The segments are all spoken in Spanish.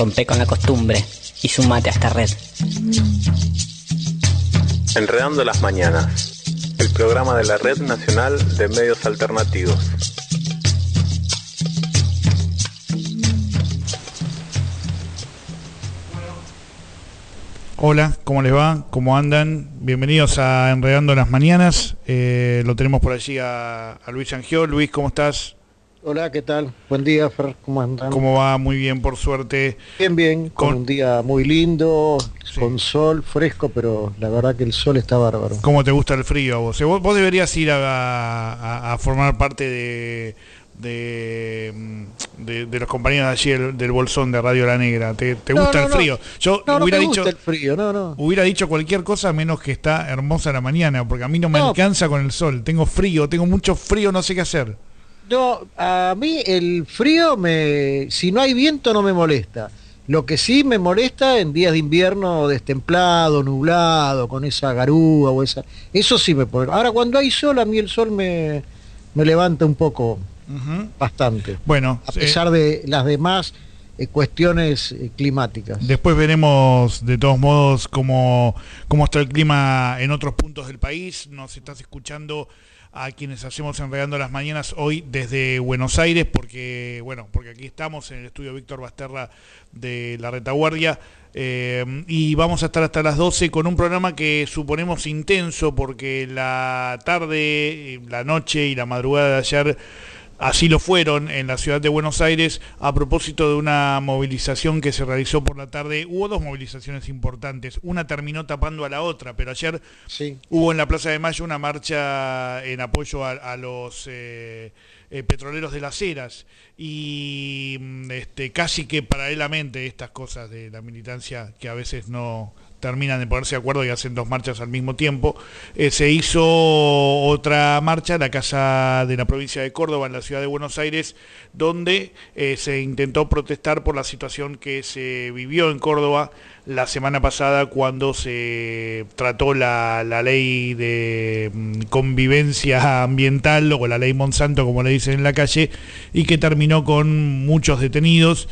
Rompe con la costumbre y sumate a esta red. Enredando las Mañanas, el programa de la Red Nacional de Medios Alternativos. Hola, ¿cómo les va? ¿Cómo andan? Bienvenidos a Enredando las Mañanas. Lo tenemos por allí a Luis Angiol. Luis, ¿cómo estás? Hola, ¿qué tal? Buen día, Fer, ¿cómo andan? ¿Cómo va? Muy bien, por suerte. Bien, con un día muy lindo, sí, con sol, fresco, pero la verdad que el sol está bárbaro. ¿Cómo te gusta el frío a vos? Vos deberías ir a formar parte de los compañeros de allí del Bolsón de Radio La Negra. ¿Te gusta el frío? Yo hubiera dicho el frío, no. Hubiera dicho cualquier cosa menos que está hermosa la mañana, porque a mí no me alcanza con el sol. Tengo mucho frío, no sé qué hacer. No, a mí el frío, si no hay viento no me molesta. Lo que sí me molesta en días de invierno destemplado, nublado, con esa garúa o eso sí me pone. Ahora cuando hay sol, a mí el sol me levanta un poco, bastante. Bueno, a pesar de las demás cuestiones climáticas. Después veremos de todos modos cómo está el clima en otros puntos del país. Nos estás escuchando a quienes hacemos Enredando las Mañanas hoy desde Buenos Aires, porque aquí estamos en el estudio Víctor Basterra de La Retaguardia, y vamos a estar hasta las 12 con un programa que suponemos intenso, porque la tarde, la noche y la madrugada de ayer así lo fueron en la ciudad de Buenos Aires a propósito de una movilización que se realizó por la tarde. Hubo dos movilizaciones importantes, una terminó tapando a la otra, pero ayer hubo en la Plaza de Mayo una marcha en apoyo a los petroleros de Las Heras, y casi que paralelamente estas cosas de la militancia que a veces no terminan de ponerse de acuerdo y hacen dos marchas al mismo tiempo, se hizo otra marcha en la Casa de la Provincia de Córdoba, en la ciudad de Buenos Aires, donde se intentó protestar por la situación que se vivió en Córdoba la semana pasada cuando se trató la ley de convivencia ambiental, o la ley Monsanto, como le dicen en la calle, y que terminó con muchos detenidos.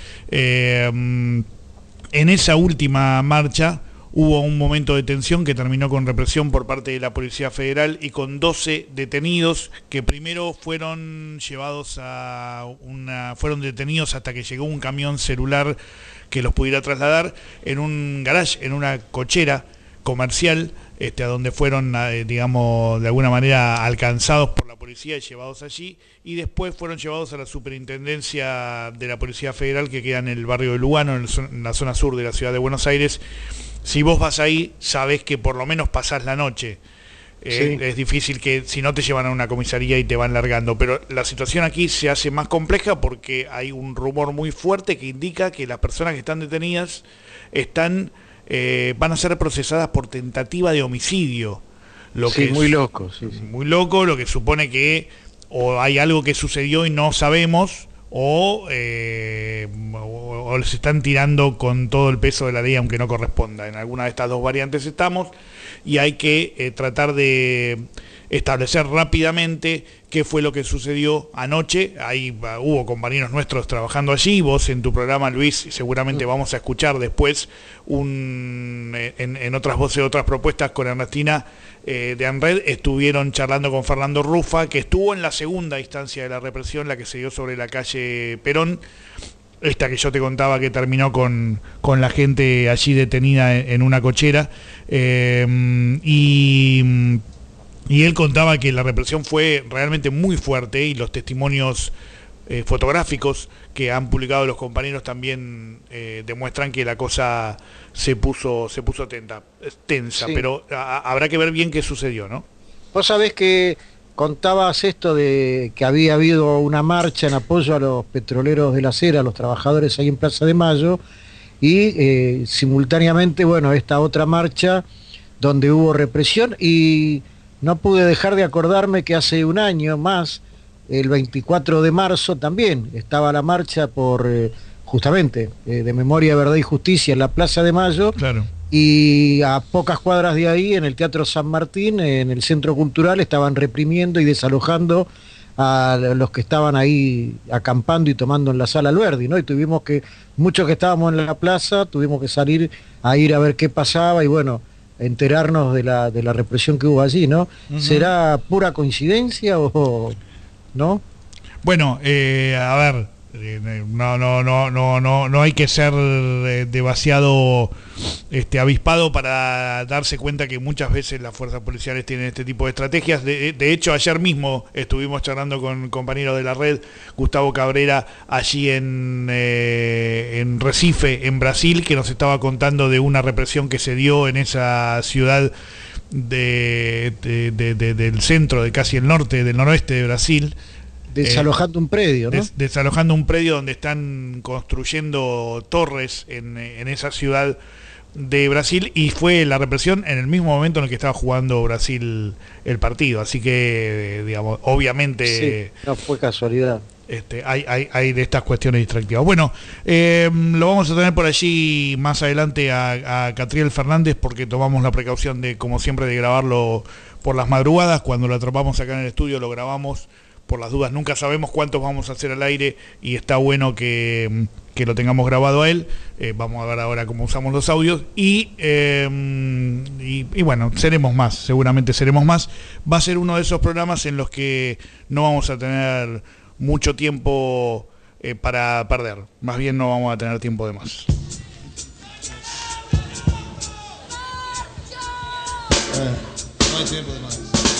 En esa última marcha hubo un momento de tensión que terminó con represión por parte de la Policía Federal y con 12 detenidos que primero fueron fueron detenidos hasta que llegó un camión celular que los pudiera trasladar en un garage, en una cochera comercial, a donde fueron, digamos, de alguna manera alcanzados por la policía y llevados allí, y después fueron llevados a la superintendencia de la Policía Federal, que queda en el barrio de Lugano, en la zona sur de la ciudad de Buenos Aires. Si vos vas ahí, sabés que por lo menos pasás la noche. Es difícil que si no te llevan a una comisaría y te van largando, pero la situación aquí se hace más compleja porque hay un rumor muy fuerte que indica que las personas que están detenidas van a ser procesadas por tentativa de homicidio. Muy loco. Muy loco, lo que supone que o hay algo que sucedió y no sabemos, o les están tirando con todo el peso de la ley, aunque no corresponda. En alguna de estas dos variantes estamos, y hay que tratar de establecer rápidamente qué fue lo que sucedió anoche. Ahí hubo compañeros nuestros trabajando allí, vos en tu programa, Luis, seguramente vamos a escuchar después en otras voces, otras propuestas con Ernestina de ANRED, estuvieron charlando con Fernando Rufa, que estuvo en la segunda instancia de la represión, la que se dio sobre la calle Perón, esta que yo te contaba que terminó con la gente allí detenida en una cochera, y él contaba que la represión fue realmente muy fuerte, y los testimonios fotográficos que han publicado los compañeros también demuestran que la cosa se puso tensa, pero habrá que ver bien qué sucedió, ¿no? Vos sabés que contabas esto de que había habido una marcha en apoyo a los petroleros de Las Heras, a los trabajadores ahí en Plaza de Mayo, y simultáneamente, esta otra marcha donde hubo represión, y no pude dejar de acordarme que hace un año más, el 24 de marzo también, estaba la marcha por justamente de Memoria, Verdad y Justicia en la Plaza de Mayo, claro. Y a pocas cuadras de ahí, en el Teatro San Martín, en el Centro Cultural, estaban reprimiendo y desalojando a los que estaban ahí acampando y tomando en la sala Alberdi, ¿no? Y muchos que estábamos en la plaza, tuvimos que salir a ir a ver qué pasaba y bueno, enterarnos de la represión que hubo allí, ¿no? ¿Será pura coincidencia o no? Bueno, a ver, no hay que ser demasiado avispado para darse cuenta que muchas veces las fuerzas policiales tienen este tipo de estrategias. De hecho, ayer mismo estuvimos charlando con compañeros de la red, Gustavo Cabrera, allí en Recife, en Brasil, que nos estaba contando de una represión que se dio en esa ciudad del centro, de casi el norte, del noroeste de Brasil. Desalojando un predio, ¿no? Desalojando un predio donde están construyendo torres en esa ciudad de Brasil, y fue la represión en el mismo momento en el que estaba jugando Brasil el partido. Así que, digamos, obviamente... Sí, no fue casualidad. Hay de estas cuestiones distractivas. Bueno, lo vamos a tener por allí más adelante a Catriel Fernández, porque tomamos la precaución de, como siempre, de grabarlo por las madrugadas. Cuando lo atrapamos acá en el estudio, lo grabamos por las dudas. Nunca sabemos cuántos vamos a hacer al aire y está bueno que lo tengamos grabado a él. Vamos a ver ahora cómo usamos los audios y bueno, seremos más, seguramente seremos más. Va a ser uno de esos programas en los que no vamos a tener mucho tiempo para perder, más bien no vamos a tener tiempo de más. No hay tiempo de más.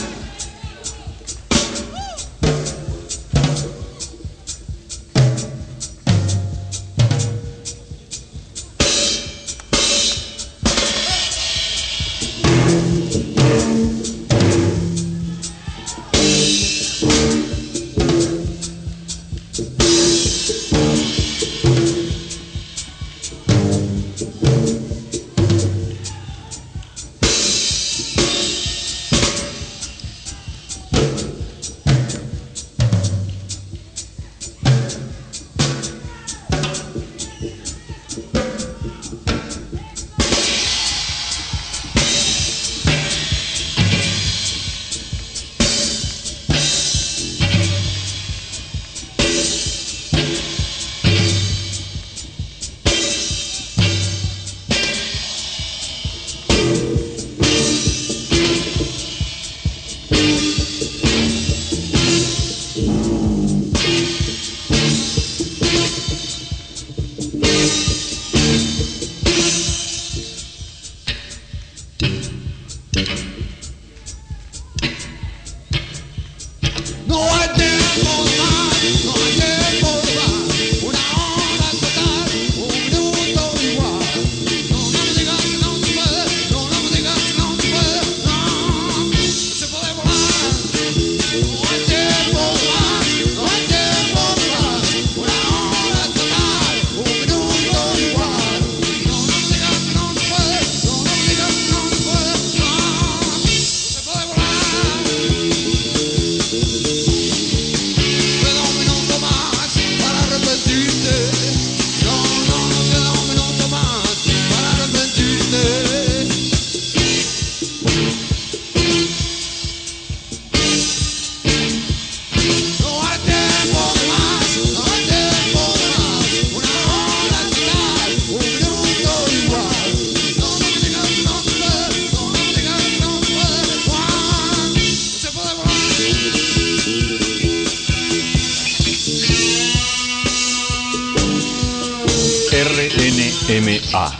RNMA,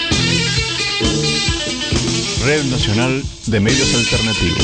Red Nacional de Medios Alternativos.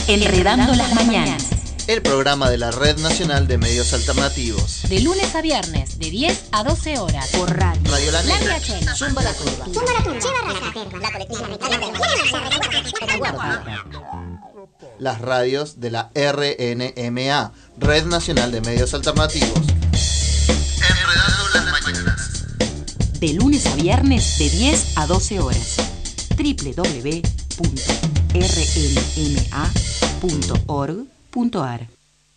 Enredando las mañanas. El programa de la Red Nacional de Medios Alternativos. De lunes a viernes, de 10 a 12 horas. Por radio. Radio La Negra. La Chena. Zumba la Curva. Las radios de la RNMA, Red Nacional de Medios Alternativos. Enredando las mañanas. De lunes a viernes, de 10 a 12 horas. www.rnma.org.ar.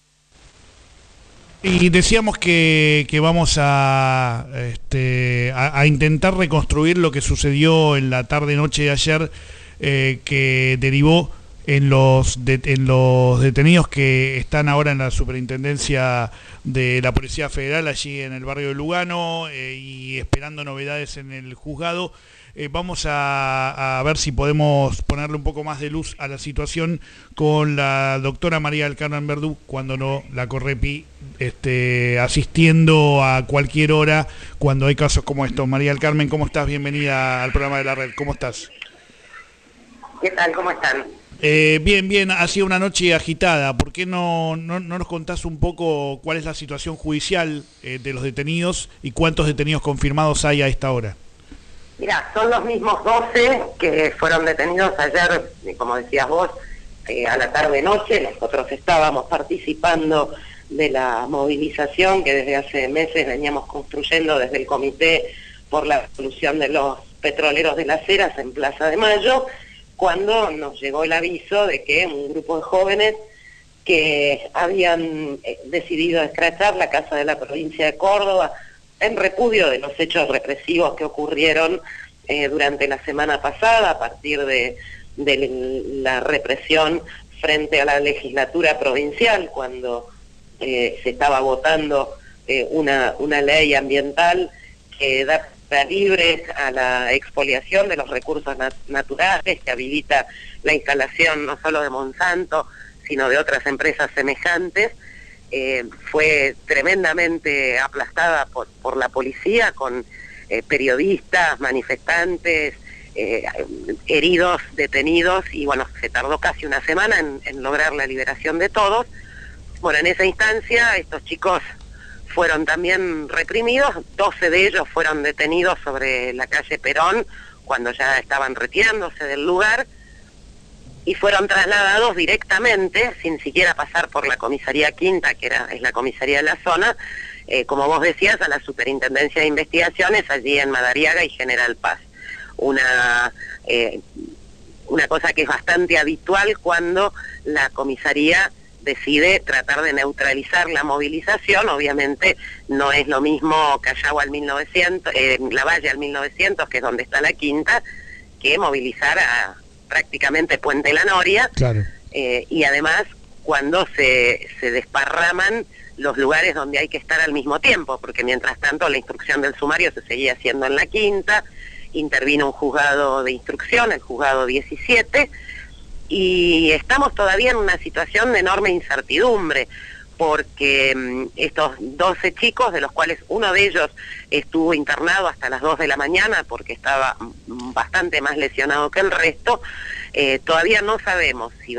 Y decíamos que vamos a intentar reconstruir lo que sucedió en la tarde-noche de ayer, que derivó en los detenidos que están ahora en la superintendencia de la Policía Federal, allí en el barrio de Lugano, y esperando novedades en el juzgado. Vamos a ver si podemos ponerle un poco más de luz a la situación con la doctora María del Carmen Verdú, cuando no la Correpi, asistiendo a cualquier hora cuando hay casos como estos. María del Carmen, ¿cómo estás? Bienvenida al programa de la red. ¿Cómo estás? ¿Qué tal? ¿Cómo están? Bien, ha sido una noche agitada. ¿Por qué no nos contás un poco cuál es la situación judicial de los detenidos y cuántos detenidos confirmados hay a esta hora? Mirá, son los mismos 12 que fueron detenidos ayer, como decías vos, a la tarde-noche. Nosotros estábamos participando de la movilización que desde hace meses veníamos construyendo desde el Comité por la Solución de los Petroleros de las Heras en Plaza de Mayo, cuando nos llegó el aviso de que un grupo de jóvenes que habían decidido escrachar la Casa de la Provincia de Córdoba en repudio de los hechos represivos que ocurrieron durante la semana pasada, a partir de la represión frente a la legislatura provincial, cuando se estaba votando una ley ambiental que da libre a la expoliación de los recursos naturales, que habilita la instalación no solo de Monsanto, sino de otras empresas semejantes. Fue tremendamente aplastada por la policía, con periodistas, manifestantes, heridos, detenidos, y bueno, se tardó casi una semana en lograr la liberación de todos. Bueno, en esa instancia estos chicos fueron también reprimidos. 12 de ellos fueron detenidos sobre la calle Perón, cuando ya estaban retirándose del lugar, y fueron trasladados directamente, sin siquiera pasar por la comisaría quinta, que es la comisaría de la zona, como vos decías, a la Superintendencia de Investigaciones, allí en Madariaga y General Paz. Una cosa que es bastante habitual cuando la comisaría decide tratar de neutralizar la movilización. Obviamente no es lo mismo Callao al 1900, Lavalle al 1900, que es donde está la quinta, que movilizar a prácticamente Puente La Noria. Claro. Y además cuando se desparraman los lugares donde hay que estar al mismo tiempo, porque mientras tanto la instrucción del sumario se seguía haciendo en la quinta, intervino un juzgado de instrucción, el juzgado 17, y estamos todavía en una situación de enorme incertidumbre, porque estos 12 chicos, de los cuales uno de ellos estuvo internado hasta las 2 de la mañana porque estaba bastante más lesionado que el resto, todavía no sabemos si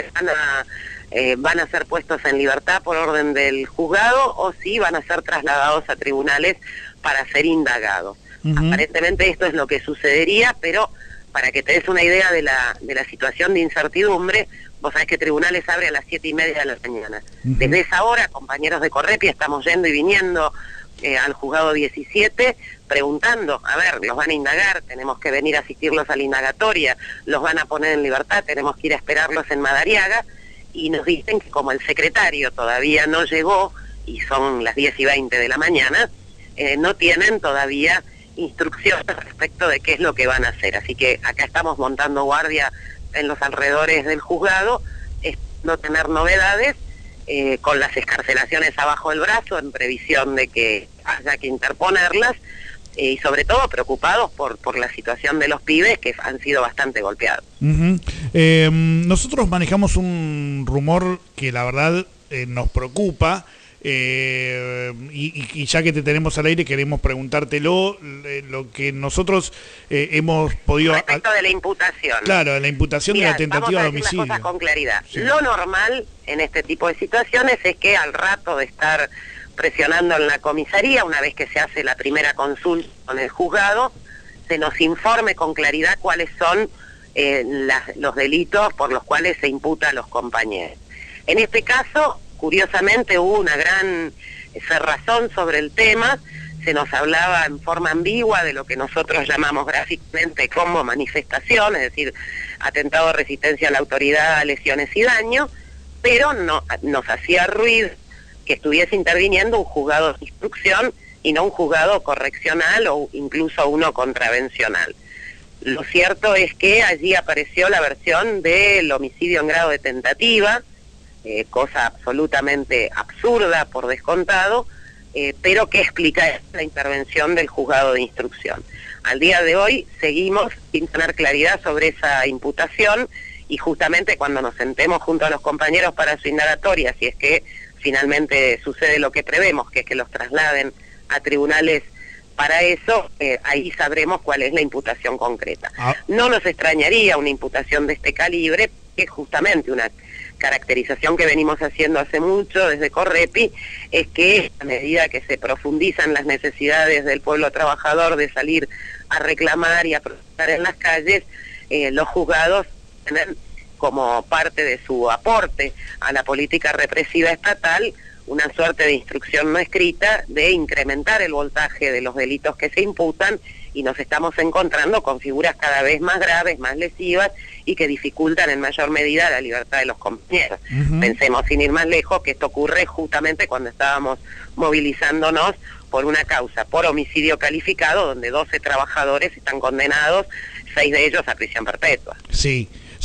van a ser puestos en libertad por orden del juzgado o si van a ser trasladados a tribunales para ser indagados. Aparentemente esto es lo que sucedería, pero para que te des una idea de la situación de incertidumbre, vos sabés que tribunales abre a las 7:30 de la mañana. Desde esa hora, compañeros de Correpi, estamos yendo y viniendo al juzgado 17, preguntando, a ver, los van a indagar, tenemos que venir a asistirlos a la indagatoria, los van a poner en libertad, tenemos que ir a esperarlos en Madariaga, y nos dicen que como el secretario todavía no llegó, y son las 10:20 de la mañana, no tienen todavía instrucciones respecto de qué es lo que van a hacer. Así que acá estamos montando guardia en los alrededores del juzgado, no tener novedades, con las excarcelaciones abajo del brazo, en previsión de que haya que interponerlas, y sobre todo preocupados por la situación de los pibes, que han sido bastante golpeados. Nosotros manejamos un rumor que la verdad nos preocupa, Y ya que te tenemos al aire, queremos preguntártelo, lo que nosotros hemos podido... Respecto de la imputación. Claro, la imputación de la tentativa de homicidio. Vamos a decir las cosas con claridad. Sí. Lo normal en este tipo de situaciones es que al rato de estar presionando en la comisaría, una vez que se hace la primera consulta con el juzgado, se nos informe con claridad cuáles son los delitos por los cuales se imputa a los compañeros. En este caso, curiosamente, hubo una gran cerrazón sobre el tema, se nos hablaba en forma ambigua de lo que nosotros llamamos gráficamente como manifestación, es decir, atentado de resistencia a la autoridad, lesiones y daño, pero no nos hacía ruido que estuviese interviniendo un juzgado de instrucción y no un juzgado correccional o incluso uno contravencional. Lo cierto es que allí apareció la versión del homicidio en grado de tentativa, cosa absolutamente absurda por descontado, pero que explica la intervención del juzgado de instrucción. Al día de hoy seguimos sin tener claridad sobre esa imputación y justamente cuando nos sentemos junto a los compañeros para su indagatoria, si es que finalmente sucede lo que prevemos, que es que los trasladen a tribunales para eso, ahí sabremos cuál es la imputación concreta. No nos extrañaría una imputación de este calibre, que es justamente una caracterización que venimos haciendo hace mucho desde Correpi, es que a medida que se profundizan las necesidades del pueblo trabajador de salir a reclamar y a protestar en las calles, los juzgados tienen como parte de su aporte a la política represiva estatal una suerte de instrucción no escrita de incrementar el voltaje de los delitos que se imputan, y nos estamos encontrando con figuras cada vez más graves, más lesivas y que dificultan en mayor medida la libertad de los compañeros. Pensemos, sin ir más lejos, que esto ocurre justamente cuando estábamos movilizándonos por una causa, por homicidio calificado, donde 12 trabajadores están condenados, 6 de ellos a prisión perpetua. Sí.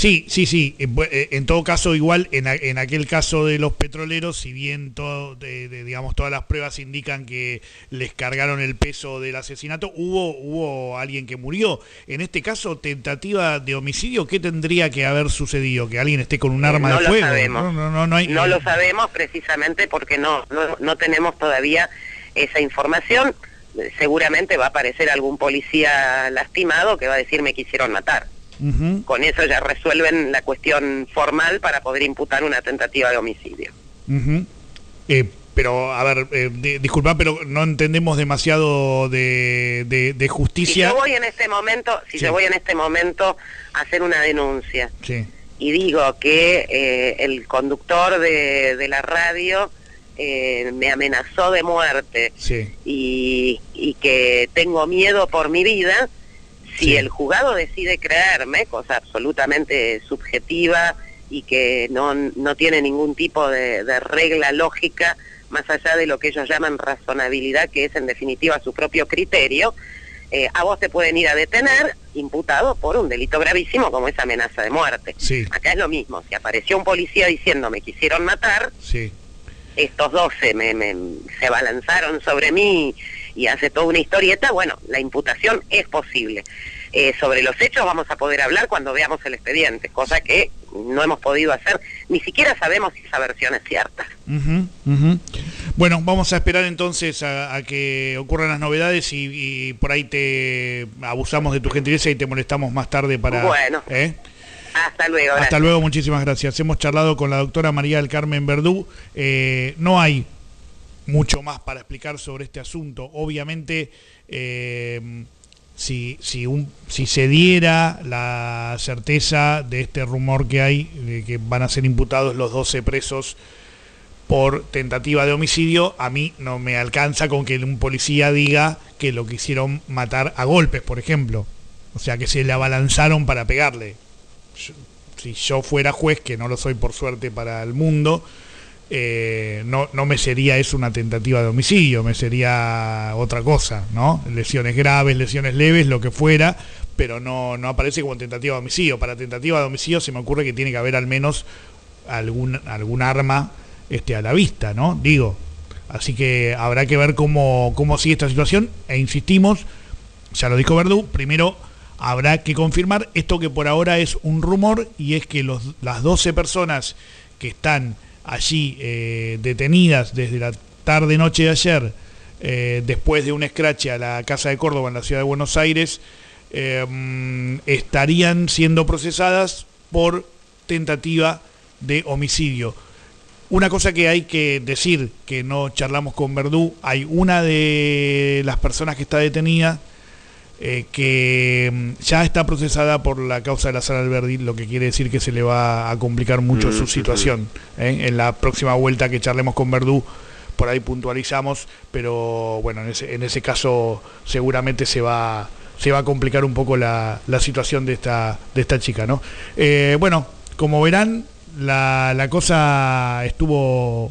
Sí. En todo caso, igual, en aquel caso de los petroleros, si bien digamos todas las pruebas indican que les cargaron el peso del asesinato, hubo alguien que murió. En este caso, tentativa de homicidio, ¿qué tendría que haber sucedido? ¿Que alguien esté con un arma de fuego? Sabemos. No lo sabemos precisamente porque no tenemos todavía esa información. Seguramente va a aparecer algún policía lastimado que va a decir me quisieron matar. Con eso ya resuelven la cuestión formal para poder imputar una tentativa de homicidio. Pero, a ver, disculpa, pero no entendemos demasiado de justicia. Si yo voy en este momento a hacer una denuncia y digo que el conductor de la radio me amenazó de muerte y que tengo miedo por mi vida, si el juzgado decide creerme, cosa absolutamente subjetiva y que no tiene ningún tipo de regla lógica, más allá de lo que ellos llaman razonabilidad, que es en definitiva su propio criterio, a vos te pueden ir a detener imputado por un delito gravísimo como es amenaza de muerte. Acá es lo mismo, si apareció un policía diciendo me quisieron matar, estos 12 se abalanzaron sobre mí y hace toda una historieta, bueno, la imputación es posible. Sobre los hechos vamos a poder hablar cuando veamos el expediente, cosa que no hemos podido hacer, ni siquiera sabemos si esa versión es cierta. Bueno, vamos a esperar entonces a que ocurran las novedades y por ahí te abusamos de tu gentileza y te molestamos más tarde para... Bueno. Hasta luego. Gracias. Hasta luego, muchísimas gracias. Hemos charlado con la doctora María del Carmen Verdú. No hay mucho más para explicar sobre este asunto. Obviamente, si se diera la certeza de este rumor que hay, de que van a ser imputados los 12 presos por tentativa de homicidio, a mí no me alcanza con que un policía diga que lo quisieron matar a golpes, por ejemplo. O sea, que se le abalanzaron para pegarle. Si yo fuera juez, que no lo soy por suerte para el mundo, no me sería eso una tentativa de homicidio, me sería otra cosa, ¿no? Lesiones graves, lesiones leves, lo que fuera, pero no aparece como tentativa de homicidio. Para tentativa de homicidio se me ocurre que tiene que haber al menos algún arma a la vista, ¿no? Digo, así que habrá que ver cómo sigue esta situación, e insistimos, ya lo dijo Verdú, primero habrá que confirmar esto que por ahora es un rumor, y es que las 12 personas que están allí detenidas desde la tarde-noche de ayer, después de un escrache a la Casa de Córdoba en la ciudad de Buenos Aires, estarían siendo procesadas por tentativa de homicidio. Una cosa que hay que decir, que no charlamos con Verdú, hay una de las personas que está detenida que ya está procesada por la causa de la Sala Alberdi, lo que quiere decir que se le va a complicar mucho su situación. En la próxima vuelta que charlemos con Verdú, por ahí puntualizamos, pero bueno, en ese caso seguramente se va a complicar un poco la situación de esta chica, ¿no? Bueno, como verán, la cosa estuvo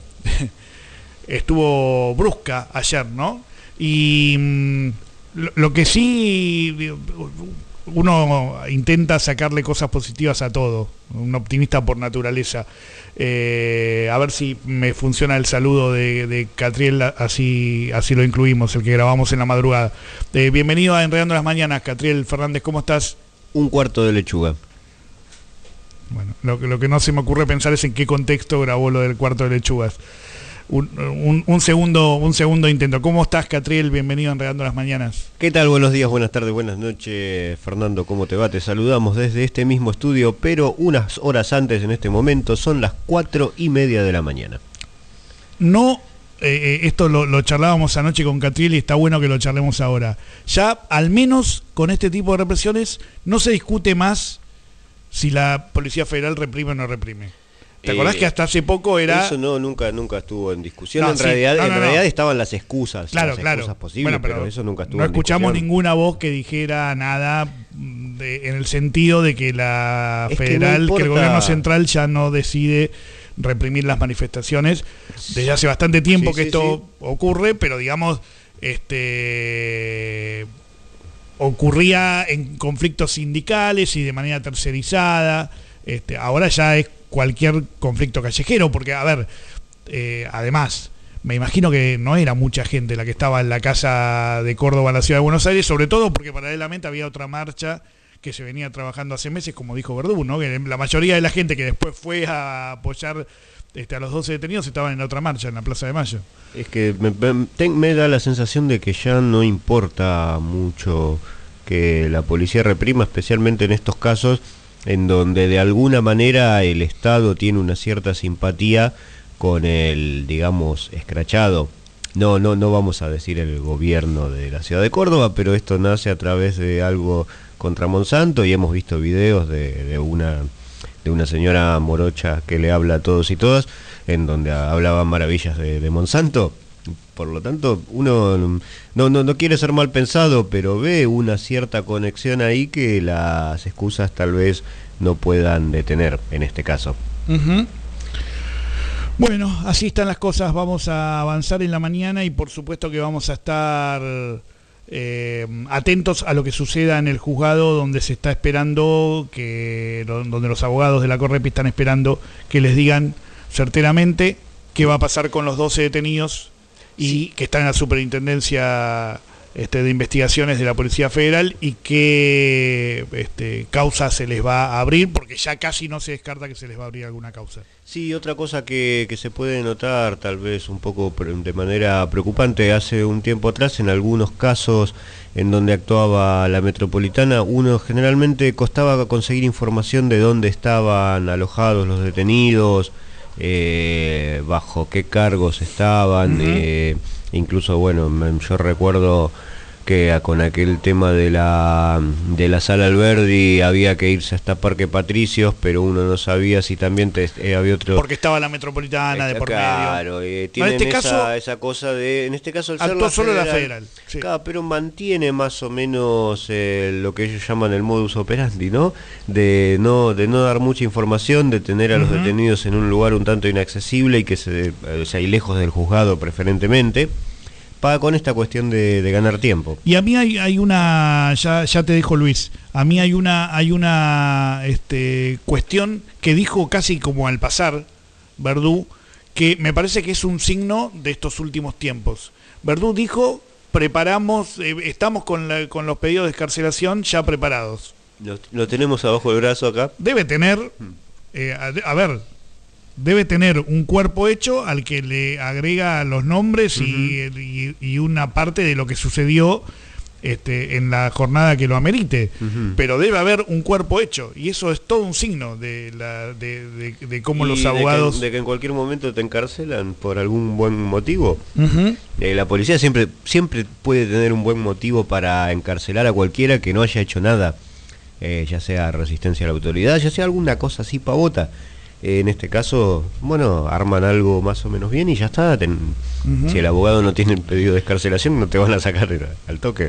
brusca ayer, ¿no? Y lo que sí, uno intenta sacarle cosas positivas a todo, un optimista por naturaleza. A ver si me funciona el saludo de Catriel, así lo incluimos, el que grabamos en la madrugada. Bienvenido a Enredando las Mañanas, Catriel Fernández, ¿cómo estás? Un cuarto de lechuga. Bueno, lo que no se me ocurre pensar es en qué contexto grabó lo del cuarto de lechugas. Un segundo intento. ¿Cómo estás, Catriel? Bienvenido a Enredando las Mañanas. ¿Qué tal? Buenos días, buenas tardes, buenas noches, Fernando. ¿Cómo te va? Te saludamos desde este mismo estudio, pero unas horas antes en este momento, son las 4:30 de la mañana. No, esto lo charlábamos anoche con Catriel y está bueno que lo charlemos ahora. Ya, al menos con este tipo de represiones, no se discute más si la Policía Federal reprime o no reprime. ¿Te acordás que hasta hace poco era...? Eso nunca estuvo en discusión. En realidad estaban las excusas, claro, excusas posibles, bueno, pero eso nunca estuvo en discusión. No escuchamos ninguna voz que dijera nada en el sentido de que la federal, que el gobierno central ya no decide reprimir las manifestaciones. Desde hace bastante tiempo que esto ocurre, pero digamos, ocurría en conflictos sindicales y de manera tercerizada. Ahora ya es cualquier conflicto callejero, porque, a ver, además, me imagino que no era mucha gente la que estaba en la Casa de Córdoba en la Ciudad de Buenos Aires, sobre todo porque paralelamente había otra marcha que se venía trabajando hace meses, como dijo Verdú, ¿no? Que la mayoría de la gente que después fue a apoyar a los 12 detenidos estaban en la otra marcha, en la Plaza de Mayo. Es que me da la sensación de que ya no importa mucho que la policía reprima, especialmente en estos casos en donde de alguna manera el Estado tiene una cierta simpatía con el, digamos, escrachado. No vamos a decir el gobierno de la ciudad de Córdoba, pero esto nace a través de algo contra Monsanto y hemos visto videos de una señora morocha que le habla a todos y todas, en donde hablaba maravillas de Monsanto. Por lo tanto, uno no quiere ser mal pensado, pero ve una cierta conexión ahí que las excusas tal vez no puedan detener en este caso. Bueno, así están las cosas. Vamos a avanzar en la mañana y por supuesto que vamos a estar atentos a lo que suceda en el juzgado, donde se está esperando, donde los abogados de la Correpi están esperando que les digan certeramente qué va a pasar con los 12 detenidos y que están en la superintendencia de investigaciones de la Policía Federal y qué causa se les va a abrir, porque ya casi no se descarta que se les va a abrir alguna causa. Sí, otra cosa que se puede notar tal vez un poco de manera preocupante, hace un tiempo atrás en algunos casos en donde actuaba la Metropolitana, uno generalmente costaba conseguir información de dónde estaban alojados los detenidos, bajo qué cargos estaban, incluso, bueno, yo recuerdo que con aquel tema de la Sala Alberdi había que irse hasta Parque Patricios, pero uno no sabía si también había otro... Porque estaba la Metropolitana de por medio. Claro, tienen esa cosa de... En este caso el ser la solo federal, la federal. Sí. Claro, pero mantiene más o menos lo que ellos llaman el modus operandi, ¿no? De no dar mucha información, de tener a los detenidos en un lugar un tanto inaccesible y que y lejos del juzgado preferentemente, con esta cuestión de ganar tiempo. Y a mí hay una, ya te dejo, Luis, a mí hay una cuestión que dijo casi como al pasar Verdú, que me parece que es un signo de estos últimos tiempos. Verdú dijo, estamos con los pedidos de excarcelación ya preparados. Lo tenemos abajo del brazo acá. Debe tener, a ver, debe tener un cuerpo hecho al que le agrega los nombres y una parte de lo que sucedió en la jornada que lo amerite, pero debe haber un cuerpo hecho, y eso es todo un signo de cómo los abogados... De que en cualquier momento te encarcelan por algún buen motivo. La policía siempre puede tener un buen motivo para encarcelar a cualquiera que no haya hecho nada, ya sea resistencia a la autoridad, ya sea alguna cosa así pavota. En este caso, bueno, arman algo más o menos bien y ya está. Si el abogado no tiene el pedido de excarcelación, no te van a sacar al toque.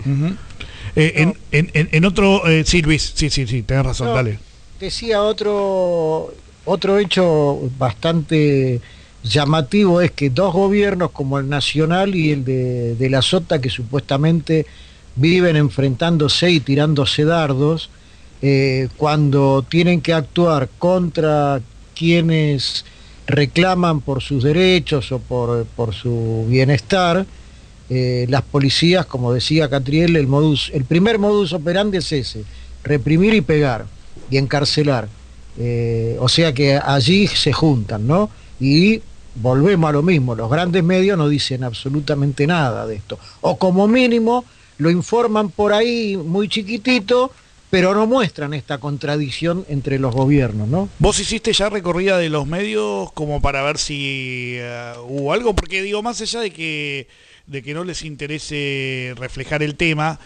En otro... sí, Luis, sí, tenés razón, dale. Decía otro hecho bastante llamativo, es que dos gobiernos como el nacional y el de la Sota, que supuestamente viven enfrentándose y tirándose dardos, cuando tienen que actuar contra quienes reclaman por sus derechos o por su bienestar, las policías, como decía Catriel, el primer modus operandi es ese: reprimir y pegar y encarcelar. O sea que allí se juntan, ¿no? Y volvemos a lo mismo, los grandes medios no dicen absolutamente nada de esto, o como mínimo lo informan por ahí muy chiquitito, pero no muestran esta contradicción entre los gobiernos, ¿no? ¿Vos hiciste ya recorrida de los medios como para ver si hubo algo? Porque digo, más allá de que no les interese reflejar el tema,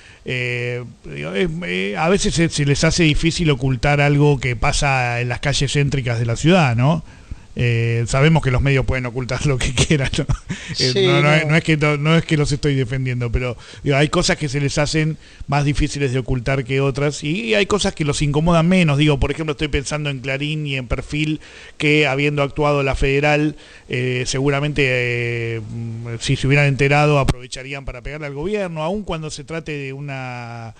a veces se les hace difícil ocultar algo que pasa en las calles céntricas de la ciudad, ¿no? Sabemos que los medios pueden ocultar lo que quieran, ¿no? Sí, no es que los estoy defendiendo, pero digo, hay cosas que se les hacen más difíciles de ocultar que otras, y hay cosas que los incomodan menos. Digo, por ejemplo, estoy pensando en Clarín y en Perfil, que habiendo actuado la Federal, seguramente si se hubieran enterado aprovecharían para pegarle al gobierno, aun cuando se trate de una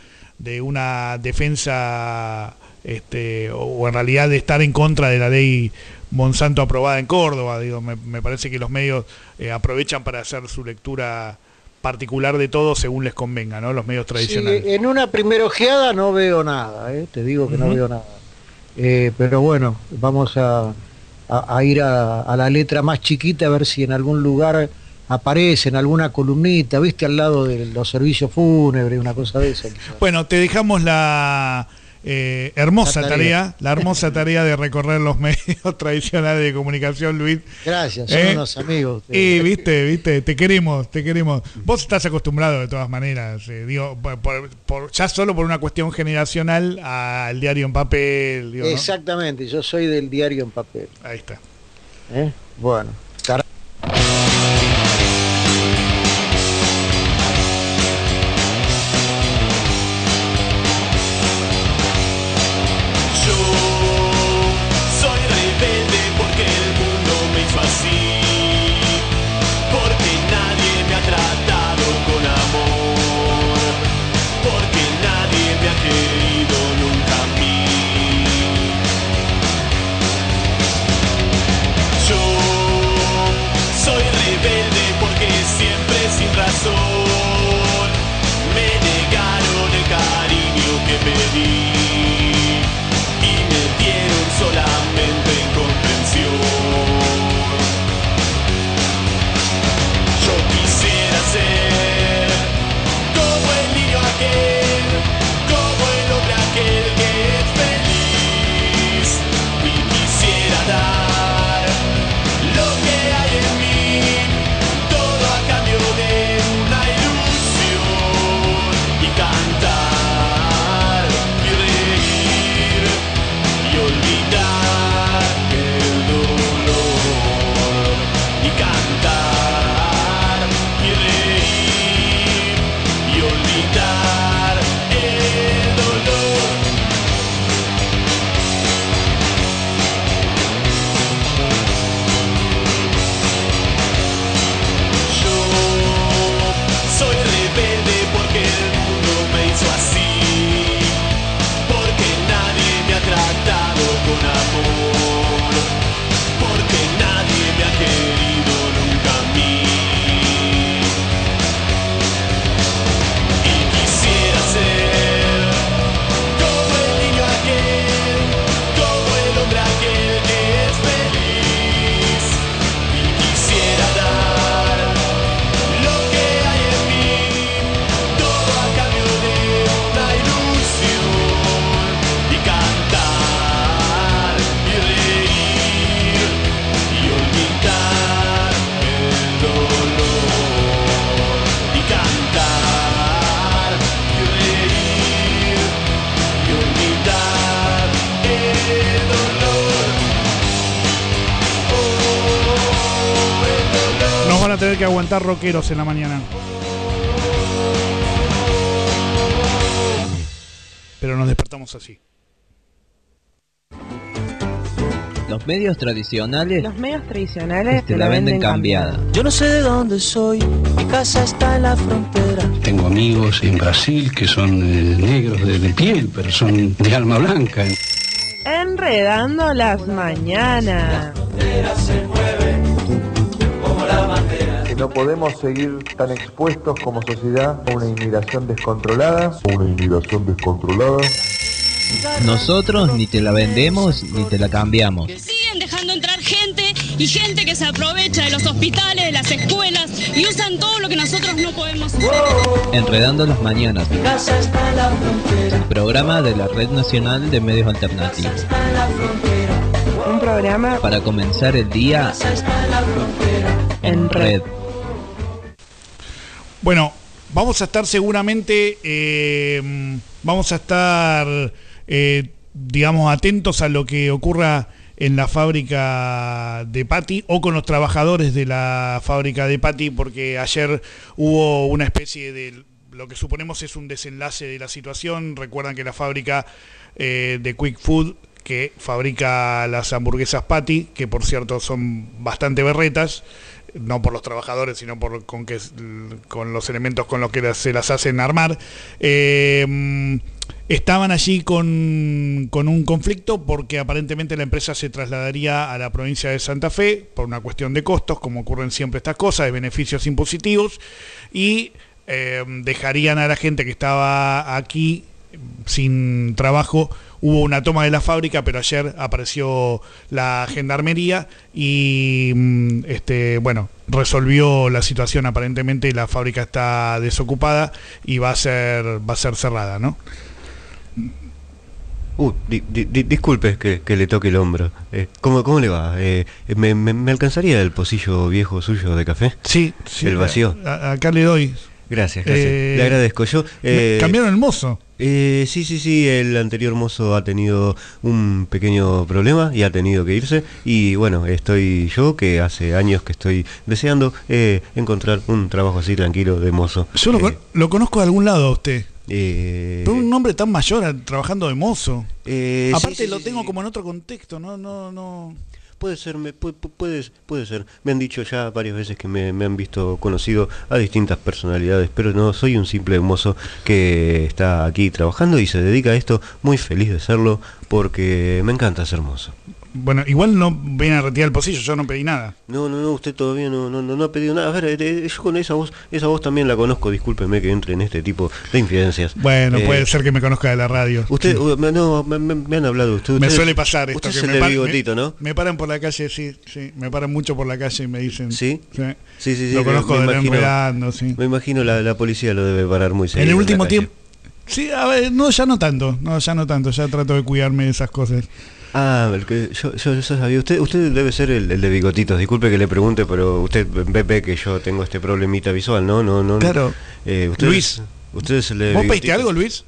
defensa o en realidad de estar en contra de la ley Monsanto aprobada en Córdoba. Digo, me parece que los medios aprovechan para hacer su lectura particular de todo según les convenga, ¿no? Los medios tradicionales. Sí, en una primera ojeada no veo nada, te digo que no veo nada. Pero bueno, vamos a ir a la letra más chiquita, a ver si en algún lugar aparece, en alguna columnita, viste, al lado de los servicios fúnebres, una cosa de esa. Bueno, te dejamos la hermosa tarea de recorrer los medios tradicionales de comunicación, Luis. Gracias, son unos amigos. Y viste, te queremos. Vos estás acostumbrado de todas maneras, digo, ya solo por una cuestión generacional al diario en papel. Digo, exactamente, ¿no? Yo soy del diario en papel. Ahí está. Bueno. tener que aguantar rockeros en la mañana. Pero nos despertamos así. Los medios tradicionales te la venden cambiada. Yo no sé de dónde soy, mi casa está en la frontera. Tengo amigos en Brasil que son negros de piel, pero son de alma blanca. Enredando las mañanas. La se mueve como la bandera. Que no podemos seguir tan expuestos como sociedad a una inmigración descontrolada. Nosotros ni te la vendemos ni te la cambiamos. Siguen dejando entrar gente y gente que se aprovecha de los hospitales, de las escuelas y usan todo lo que nosotros no podemos hacer. Enredando las mañanas. Mi casa está en la frontera. El programa de la Red Nacional de Medios Alternativos. Un programa para comenzar el día en red. Bueno, vamos a estar seguramente, digamos, atentos a lo que ocurra en la fábrica de Pati o con los trabajadores de la fábrica de Pati, porque ayer hubo una especie de lo que suponemos es un desenlace de la situación. Recuerdan que la fábrica de Quick Food, que fabrica las hamburguesas Pati, que por cierto son bastante berretas, no por los trabajadores, sino con los elementos con los que se las hacen armar, estaban allí con un conflicto porque aparentemente la empresa se trasladaría a la provincia de Santa Fe por una cuestión de costos, como ocurren siempre estas cosas, de beneficios impositivos, y dejarían a la gente que estaba aquí sin trabajo. Hubo una toma de la fábrica, pero ayer apareció la gendarmería y bueno, resolvió la situación. Aparentemente la fábrica está desocupada y va a ser cerrada, ¿no? Disculpe que le toque el hombro. ¿Cómo le va? ¿Me alcanzaría el pocillo viejo suyo de café? Sí. El vacío. Acá le doy. Gracias. Le agradezco. ¿Cambiaron el mozo? Sí, el anterior mozo ha tenido un pequeño problema y ha tenido que irse, y bueno, estoy yo, que hace años que estoy deseando encontrar un trabajo así tranquilo de mozo. Yo lo conozco de algún lado a usted. Pero un hombre tan mayor trabajando de mozo. Aparte lo tengo como en otro contexto, no. Puede ser, puede ser. Me han dicho ya varias veces que me han visto conocido a distintas personalidades, pero no, soy un simple mozo que está aquí trabajando y se dedica a esto, muy feliz de serlo, porque me encanta ser mozo. Bueno, igual no viene a retirar el pocillo, yo no pedí nada. No, usted todavía no ha pedido nada. A ver, yo con esa voz también la conozco, discúlpeme que entre en este tipo de infidencias. Bueno, puede ser que me conozca de la radio. Usted, sí. Me han hablado usted. Me suele pasar esto. Usted es el bigotito, ¿no? Me paran por la calle, sí, me paran mucho por la calle y me dicen. ¿Sí? Sí. Lo conozco de Enredando, sí. Me imagino la policía lo debe parar muy seguido. En el último tiempo. Sí, a ver, ya no tanto, ya trato de cuidarme de esas cosas. Yo sabía. Usted debe ser el de bigotitos. Disculpe que le pregunte, pero usted ve que yo tengo este problemita visual, ¿no? Claro. Luis. ¿Usted es el de ¿Vos pediste algo, Luis?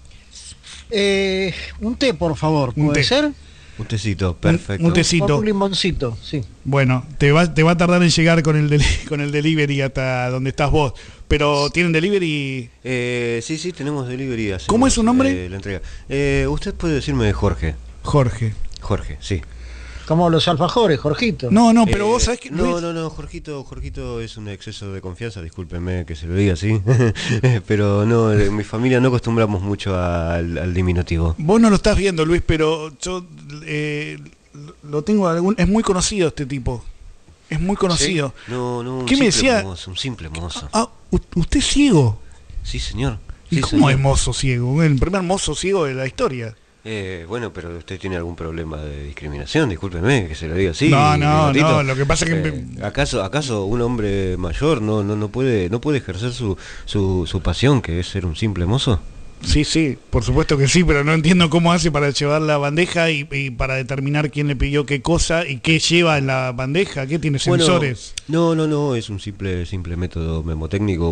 Un té, por favor. ¿Puede ser? Un tecito, perfecto. Un tecito. Un limoncito, sí. Bueno, te va a tardar en llegar con el delivery hasta donde estás vos. Pero ¿tienen delivery? Sí, tenemos delivery. ¿Cómo es su nombre? La entrega. Usted puede decirme Jorge, sí. Como los alfajores, Jorgito. No, pero vos sabés que... No, Jorgito es un exceso de confianza, discúlpeme que se lo diga así. Pero no, en mi familia no acostumbramos mucho al diminutivo. Vos no lo estás viendo, Luis, pero yo lo tengo es muy conocido este tipo. Es muy conocido. ¿Sí? No, ¿Qué me decía? Un simple mozo. ¿Usted es ciego? Sí, señor. ¿Y cómo es mozo ciego? El primer mozo ciego de la historia. Bueno, pero usted tiene algún problema de discriminación, discúlpeme que se lo diga así. No, lo que pasa es que... ¿Acaso un hombre mayor no puede ejercer su pasión, que es ser un simple mozo? Sí, por supuesto que sí, pero no entiendo cómo hace para llevar la bandeja y para determinar quién le pidió qué cosa y qué lleva en la bandeja, qué tiene sensores. No, es un simple método memotécnico.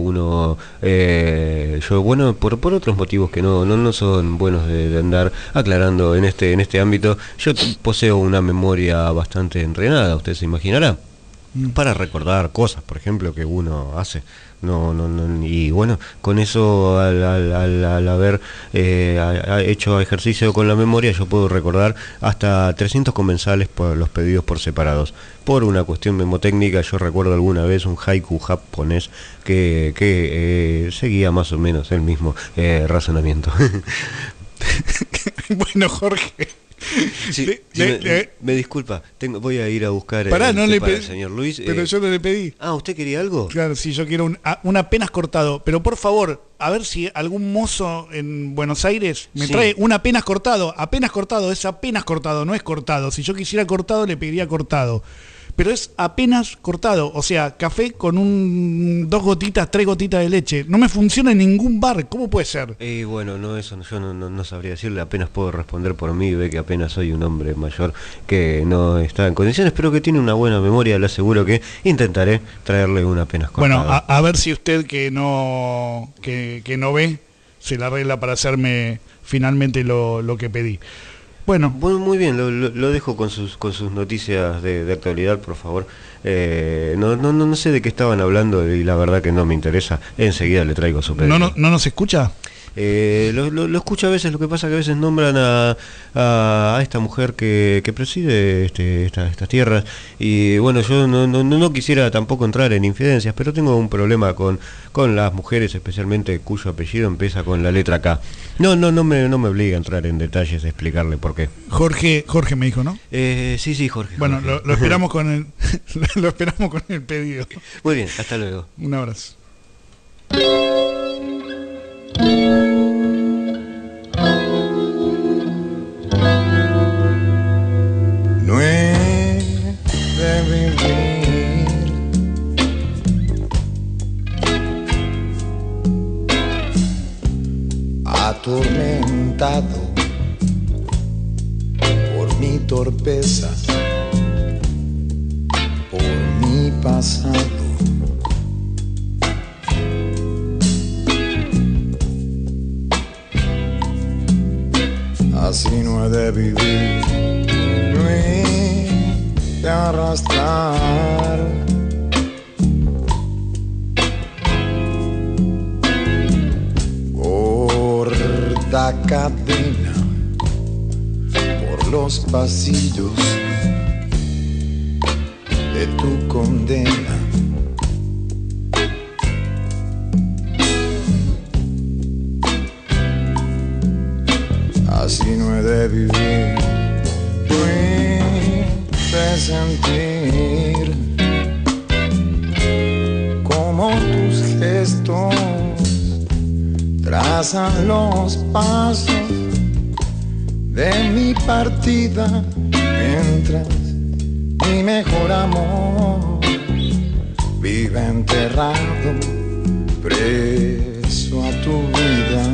Por otros motivos que no son buenos de andar aclarando en este ámbito, yo poseo una memoria bastante entrenada, usted se imaginará. para recordar cosas, por ejemplo, que uno hace. No, y bueno, con eso al haber hecho ejercicio con la memoria, yo puedo recordar hasta 300 comensales por los pedidos por separados. Por una cuestión memotécnica, yo recuerdo alguna vez un haiku japonés que seguía más o menos el mismo razonamiento. Bueno, Jorge. Sí, me disculpa, voy a ir a buscar para el señor Luis. Pero yo no le pedí. Ah, ¿usted quería algo? Claro, sí, yo quiero un apenas cortado. Pero por favor, a ver si algún mozo en Buenos Aires me trae un apenas cortado. Apenas cortado, es apenas cortado, no es cortado. Si yo quisiera cortado, le pediría cortado. Pero es apenas cortado, o sea, café con 2 gotitas, 3 gotitas de leche. No me funciona en ningún bar, ¿cómo puede ser? Bueno, no, eso yo no sabría decirle, apenas puedo responder por mí, ve que apenas soy un hombre mayor que no está en condiciones, pero que tiene una buena memoria, le aseguro que intentaré traerle un apenas cortado. Bueno, a ver si usted que no ve, se la arregla para hacerme finalmente lo que pedí. Bueno, muy bien, lo dejo con sus noticias de actualidad, por favor. No sé de qué estaban hablando y la verdad que no me interesa. Enseguida le traigo su pedido. ¿No nos escucha? Lo escucho a veces, lo que pasa que a veces nombran a esta mujer que preside estas tierras, y bueno, yo no quisiera tampoco entrar en infidencias, pero tengo un problema con las mujeres, especialmente cuyo apellido empieza con la letra K. No me obliga a entrar en detalles de explicarle por qué. Jorge me dijo, ¿no? Sí, Jorge. Bueno, Jorge. Lo esperamos con el pedido. Muy bien, hasta luego. Un abrazo. No he de vivir atormentado por mi torpeza, por mi pasado. Así no he de vivir, no he de arrastrar gorda cadena por los pasillos de tu condena. Así no he de vivir, no he de sentir como tus gestos trazan los pasos de mi partida, mientras mi mejor amor vive enterrado, preso a tu vida.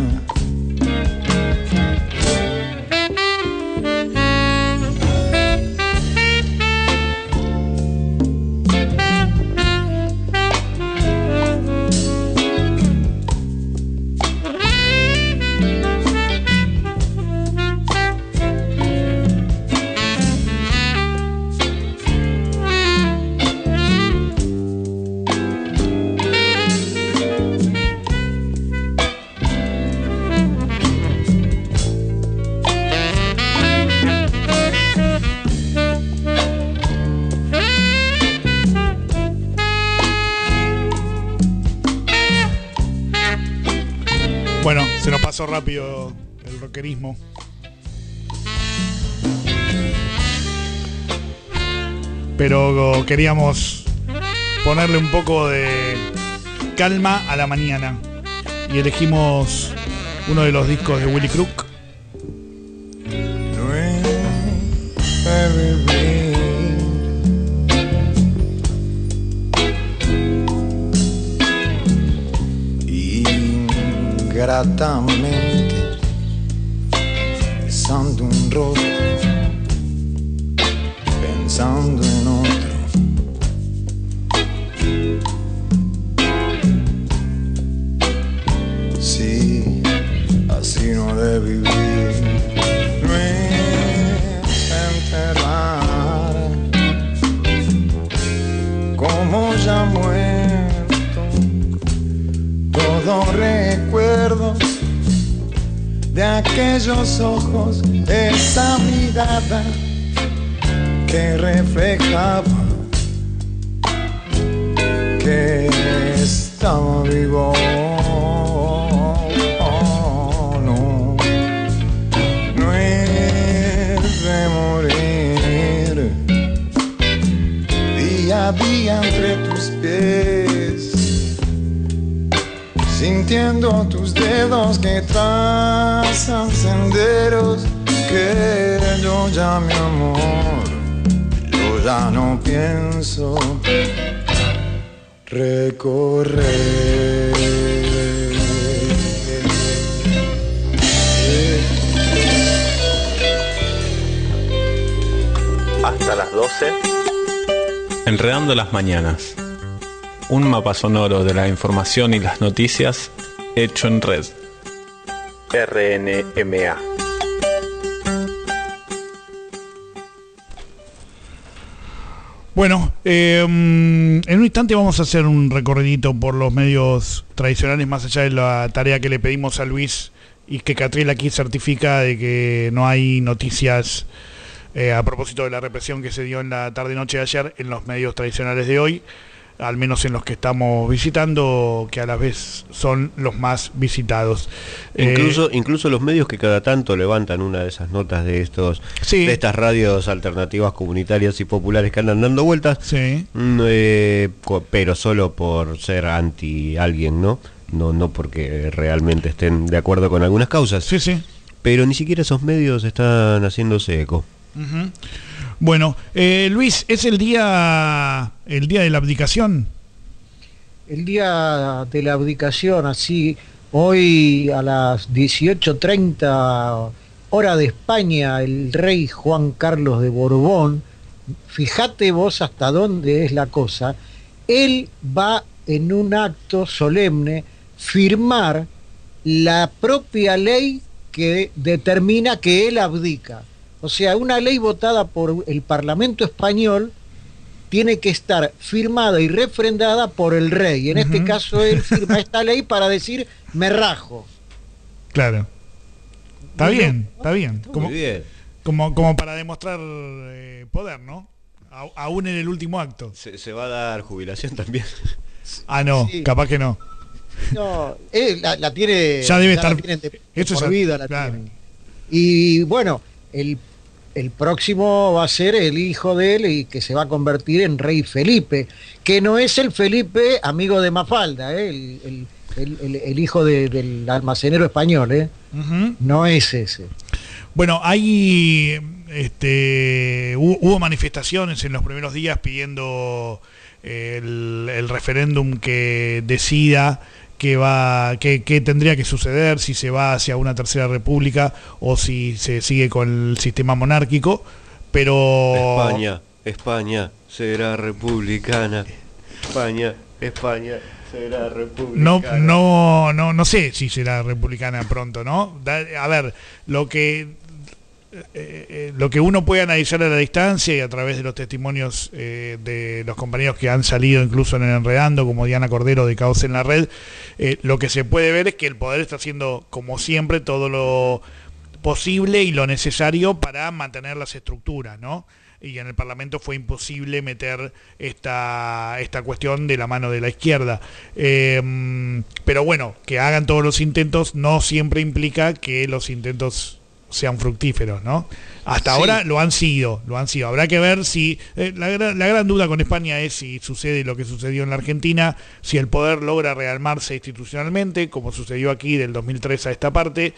Bueno, se nos pasó rápido el rockerismo. Pero queríamos ponerle un poco de calma a la mañana. Y elegimos uno de los discos de Willy Crook. Gratamente besando un rostro, pensando en otro. Sí, así no de vivir, no es enterrar recuerdo de aquellos ojos, esa mirada que reflejaba que estaba vivo. No, no es de morir día a día entre tus pies, sintiendo tus dedos que trazan senderos que yo ya, mi amor, yo ya no pienso recorrer. Hasta las 12, Enredando las Mañanas. Un mapa sonoro de la información y las noticias hecho en red. RNMA. Bueno, en un instante vamos a hacer un recorridito por los medios tradicionales, más allá de la tarea que le pedimos a Luis y que Catriel aquí certifica de que no hay noticias a propósito de la represión que se dio en la tarde-noche de ayer en los medios tradicionales de hoy, al menos en los que estamos visitando, que a la vez son los más visitados. Incluso los medios que cada tanto levantan una de esas notas de de estas radios alternativas comunitarias y populares que andan dando vueltas, pero solo por ser anti alguien, ¿no? No porque realmente estén de acuerdo con algunas causas. Pero ni siquiera esos medios están haciéndose eco. Uh-huh. Bueno, Luis, ¿es el día de la abdicación? El día de la abdicación, así, hoy a las 18:30 hora de España, el rey Juan Carlos de Borbón, fíjate vos hasta dónde es la cosa, él va en un acto solemne firmar la propia ley que determina que él abdica. O sea, una ley votada por el Parlamento español tiene que estar firmada y refrendada por el rey. En este caso, él firma esta ley para decir, me rajo. Claro. Está bien. Muy bien. Como para demostrar poder, ¿no? Aún en el último acto. Se va a dar jubilación también. Ah, no, sí. Capaz que no. No, la tiene... Ya debe estar... Esto por vida la tiene. Y bueno, el próximo va a ser el hijo de él y que se va a convertir en rey Felipe, que no es el Felipe amigo de Mafalda, el hijo del almacenero español, uh-huh. No es ese. Bueno, hubo manifestaciones en los primeros días pidiendo el referéndum que decida qué tendría que suceder, si se va hacia una tercera república o si se sigue con el sistema monárquico, pero... España será republicana. España será republicana. No sé si será republicana pronto, ¿no? A ver, lo que uno puede analizar a la distancia y a través de los testimonios de los compañeros que han salido incluso en el Enredando, como Diana Cordero de Caos en la Red, lo que se puede ver es que el poder está haciendo, como siempre, todo lo posible y lo necesario para mantener las estructuras, ¿no? Y en el Parlamento fue imposible meter esta cuestión de la mano de la izquierda. Pero bueno, que hagan todos los intentos no siempre implica que los intentos sean fructíferos, ¿no? Hasta ahora lo han sido. Habrá que ver si... la gran duda con España es si sucede lo que sucedió en la Argentina, si el poder logra rearmarse institucionalmente, como sucedió aquí del 2003 a esta parte.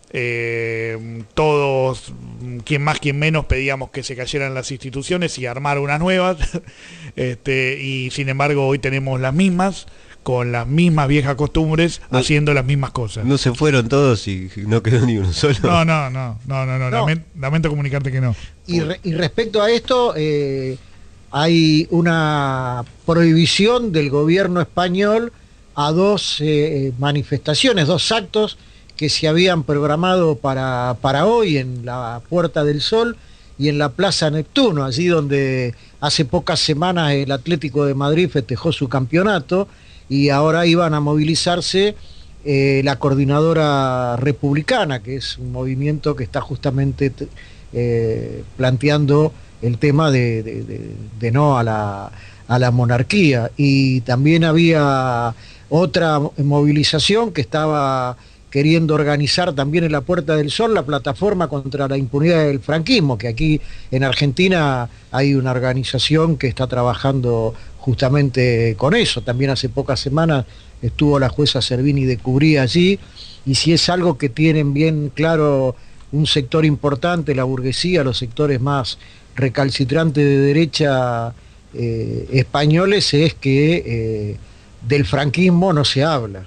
Todos, quien más, quien menos, pedíamos que se cayeran las instituciones y armar unas nuevas. Y sin embargo hoy tenemos las mismas, con las mismas viejas costumbres, haciendo las mismas cosas. No se fueron todos y no quedó ni uno solo. No. Lamento comunicarte que no. Y respecto a esto, hay una prohibición del gobierno español a dos manifestaciones, dos actos que se habían programado para hoy en la Puerta del Sol y en la Plaza Neptuno, allí donde hace pocas semanas el Atlético de Madrid festejó su campeonato, y ahora iban a movilizarse la Coordinadora Republicana, que es un movimiento que está justamente planteando el tema de no a la monarquía. Y también había otra movilización que estaba queriendo organizar también en la Puerta del Sol la plataforma contra la impunidad del franquismo, que aquí en Argentina hay una organización que está trabajando justamente con eso. También hace pocas semanas estuvo la jueza Servini de Cubrí allí, y si es algo que tienen bien claro un sector importante, la burguesía, los sectores más recalcitrantes de derecha españoles, es que del franquismo no se habla.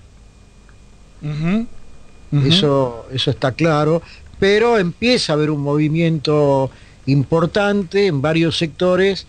Eso está claro, pero empieza a haber un movimiento importante en varios sectores,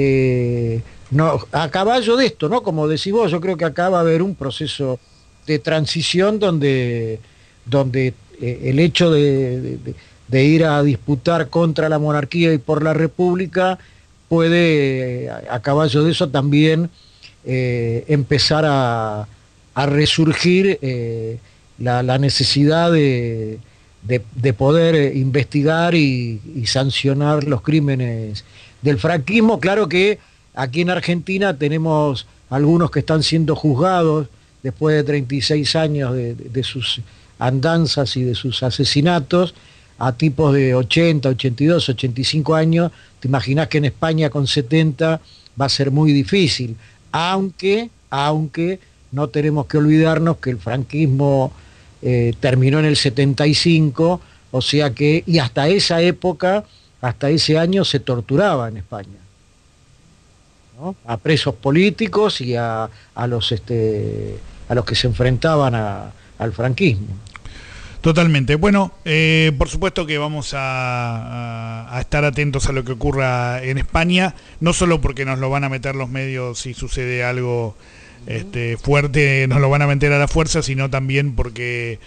a caballo de esto, ¿no? Como decís vos, yo creo que acá va a haber un proceso de transición donde el hecho de ir a disputar contra la monarquía y por la república puede, a caballo de eso también, empezar a resurgir la necesidad de poder investigar y sancionar los crímenes del franquismo. Claro que aquí en Argentina tenemos algunos que están siendo juzgados después de 36 años de sus andanzas y de sus asesinatos, a tipos de 80, 82, 85 años. Te imaginás que en España con 70 va a ser muy difícil, aunque no tenemos que olvidarnos que el franquismo terminó en el 75, o sea que, y hasta esa época, hasta ese año se torturaba en España, ¿no? A presos políticos y a los que se enfrentaban al franquismo. Totalmente. Bueno, por supuesto que vamos a estar atentos a lo que ocurra en España, no solo porque nos lo van a meter los medios si sucede algo fuerte, nos lo van a meter a la fuerza, sino también porque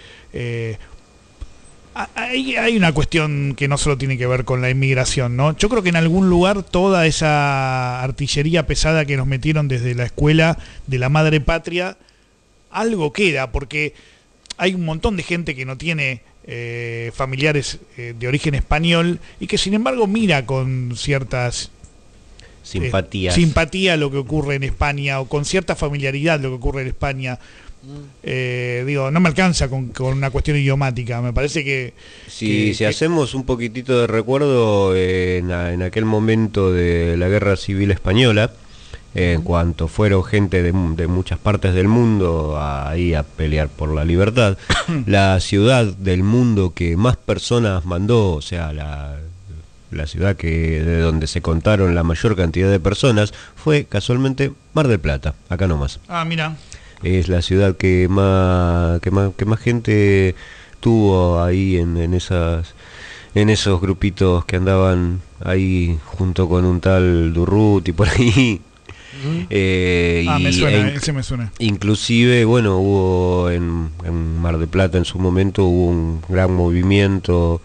hay una cuestión que no solo tiene que ver con la inmigración, ¿no? Yo creo que en algún lugar toda esa artillería pesada que nos metieron desde la escuela de la madre patria, algo queda, porque hay un montón de gente que no tiene familiares de origen español y que sin embargo mira con ciertas simpatía lo que ocurre en España, o con cierta familiaridad lo que ocurre en España. No me alcanza con una cuestión idiomática. Me parece que si hacemos un poquitito de recuerdo en aquel momento de la Guerra Civil Española, en cuanto fueron gente de muchas partes del mundo ahí a pelear por la libertad, la ciudad del mundo que más personas mandó, o sea, la ciudad de donde se contaron la mayor cantidad de personas, fue casualmente Mar del Plata, acá nomás. Ah, mira. Es la ciudad que más gente tuvo ahí en esos grupitos que andaban ahí junto con un tal Durruti por ahí. Me suena, ese me suena. Inclusive, bueno, hubo en Mar del Plata en su momento hubo un gran movimiento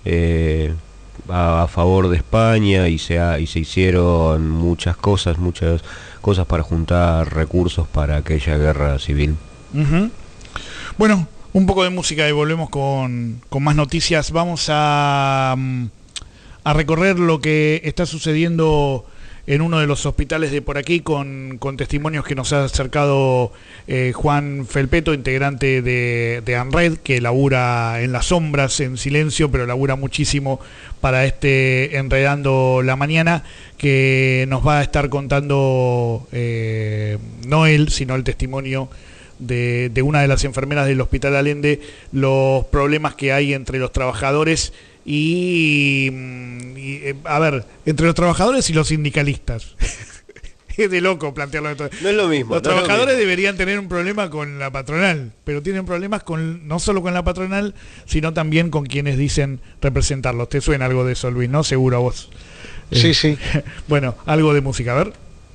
a favor de España y se hicieron muchas cosas para juntar recursos para aquella guerra civil. Bueno, un poco de música y volvemos con más noticias. Vamos a recorrer lo que está sucediendo en uno de los hospitales de por aquí con testimonios que nos ha acercado Juan Felpeto, integrante de ANRED, que labura en las sombras, en silencio, pero labura muchísimo para Enredando la Mañana, que nos va a estar contando no él, sino el testimonio de una de las enfermeras del Hospital Allende, los problemas que hay entre los trabajadores y entre los trabajadores y los sindicalistas. Es de loco plantearlo de todo. No es lo mismo. Los trabajadores deberían tener un problema con la patronal, pero tienen problemas no solo con la patronal, sino también con quienes dicen representarlos. ¿Te suena algo de eso, Luis? ¿No? Seguro a vos. Sí. Bueno, algo de música, a ver.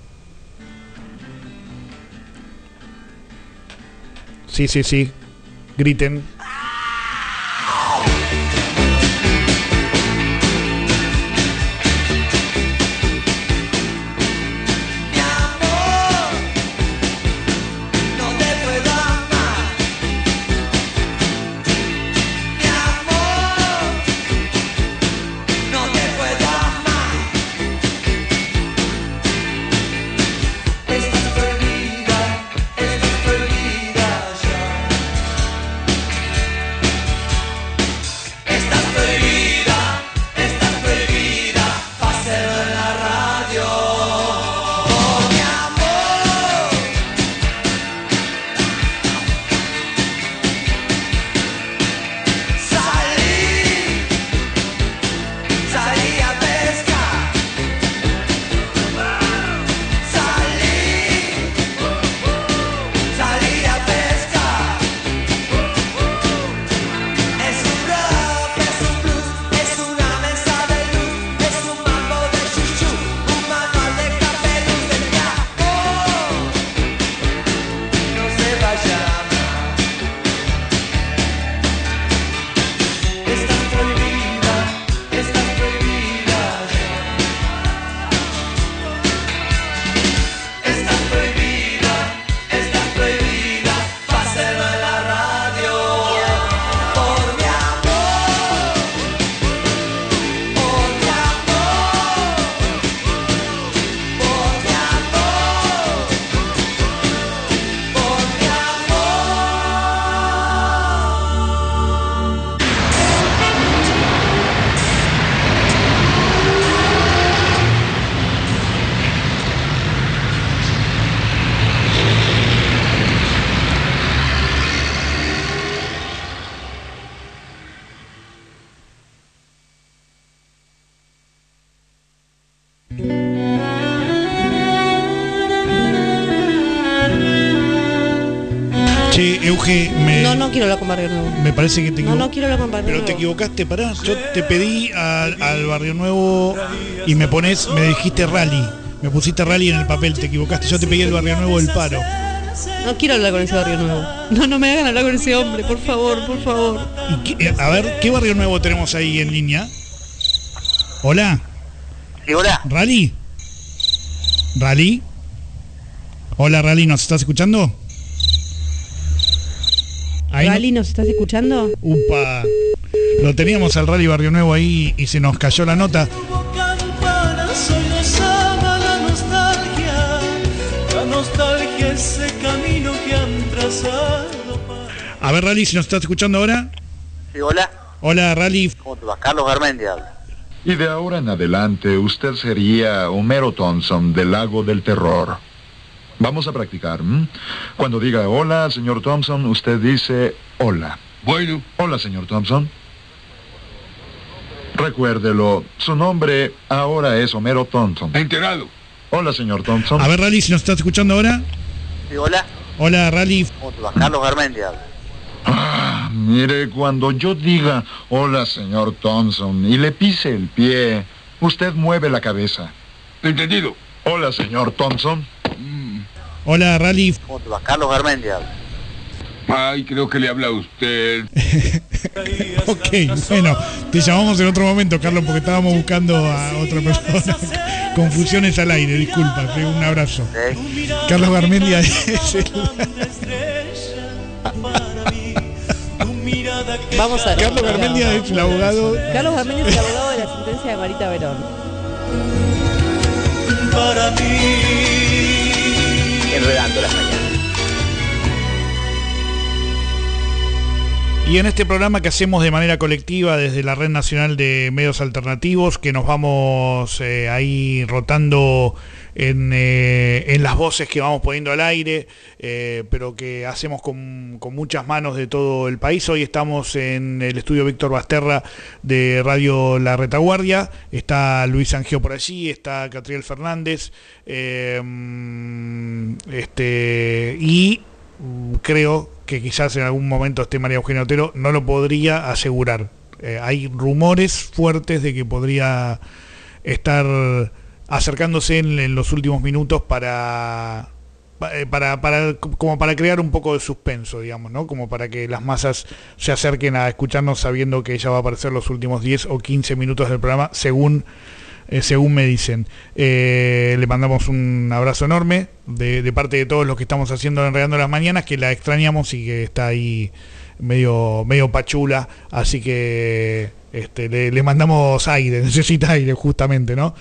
Sí. Griten. Che, Euge, No quiero hablar con Barrio Nuevo. me parece que te No quiero hablar con Barrio Pero Nuevo. te equivocaste, pará. Yo te pedí al Barrio Nuevo y me dijiste Rally. Me pusiste Rally en el papel, te equivocaste. Yo te pedí el Barrio Nuevo del Paro. No quiero hablar con ese Barrio Nuevo. No me hagan hablar con ese hombre, por favor, por favor. A ver, ¿qué Barrio Nuevo tenemos ahí en línea? Hola. Sí, hola. ¿Rally? ¿Rally? Hola, Rally, ¿nos estás escuchando? ¿Rally, nos estás escuchando? Upa. Lo teníamos al Rally Barrio Nuevo ahí y se nos cayó la nota. La nostalgia, ese camino que han trazado. A ver, Rally, si nos estás escuchando ahora. Sí, hola. Hola, Rally. ¿Cómo te va? Carlos Garmendia habla. Y de ahora en adelante usted sería Homero Thompson del Lago del Terror. Vamos a practicar. Cuando diga hola, señor Thompson, usted dice hola. Bueno. Hola, señor Thompson. Recuérdelo, su nombre ahora es Homero Thompson. Enterado. Hola, señor Thompson. A ver, Rally, si nos estás escuchando ahora. Sí, hola. Hola, Rally. ¿Cómo te va? Carlos Garmendia habla. Mire, cuando yo diga hola, señor Thompson, y le pise el pie, usted mueve la cabeza. Entendido. Hola, señor Thompson. Hola, Rally. ¿Cómo te va? Carlos Garmendia habla. Ay, creo que le habla a usted. Ok, bueno, te llamamos en otro momento, Carlos, porque estábamos buscando a otra persona. Confusiones al aire, disculpa, un abrazo. Carlos Garmendia es el... Vamos a ver. Carlos Garmendia es el abogado. Carlos Garmendia es el abogado de la sentencia de Marita Verón. Para ti. Enredando las mañanas. Y en este programa que hacemos de manera colectiva desde la Red Nacional de Medios Alternativos, que nos vamos ahí rotando en las voces que vamos poniendo al aire, pero que hacemos con muchas manos de todo el país. Hoy estamos en el estudio Víctor Basterra de Radio La Retaguardia, está Luis Angio por allí, está Catriel Fernández, y creo que quizás en algún momento esté María Eugenia Otero, no lo podría asegurar. Hay rumores fuertes de que podría estar acercándose en los últimos minutos para crear un poco de suspenso, digamos, ¿no? Como para que las masas se acerquen a escucharnos sabiendo que ella va a aparecer los últimos 10 o 15 minutos del programa, según me dicen. Le mandamos un abrazo enorme de parte de todos los que estamos haciendo Enredando las Mañanas, que la extrañamos y que está ahí medio pachula, así que le mandamos aire, necesita aire justamente, ¿no?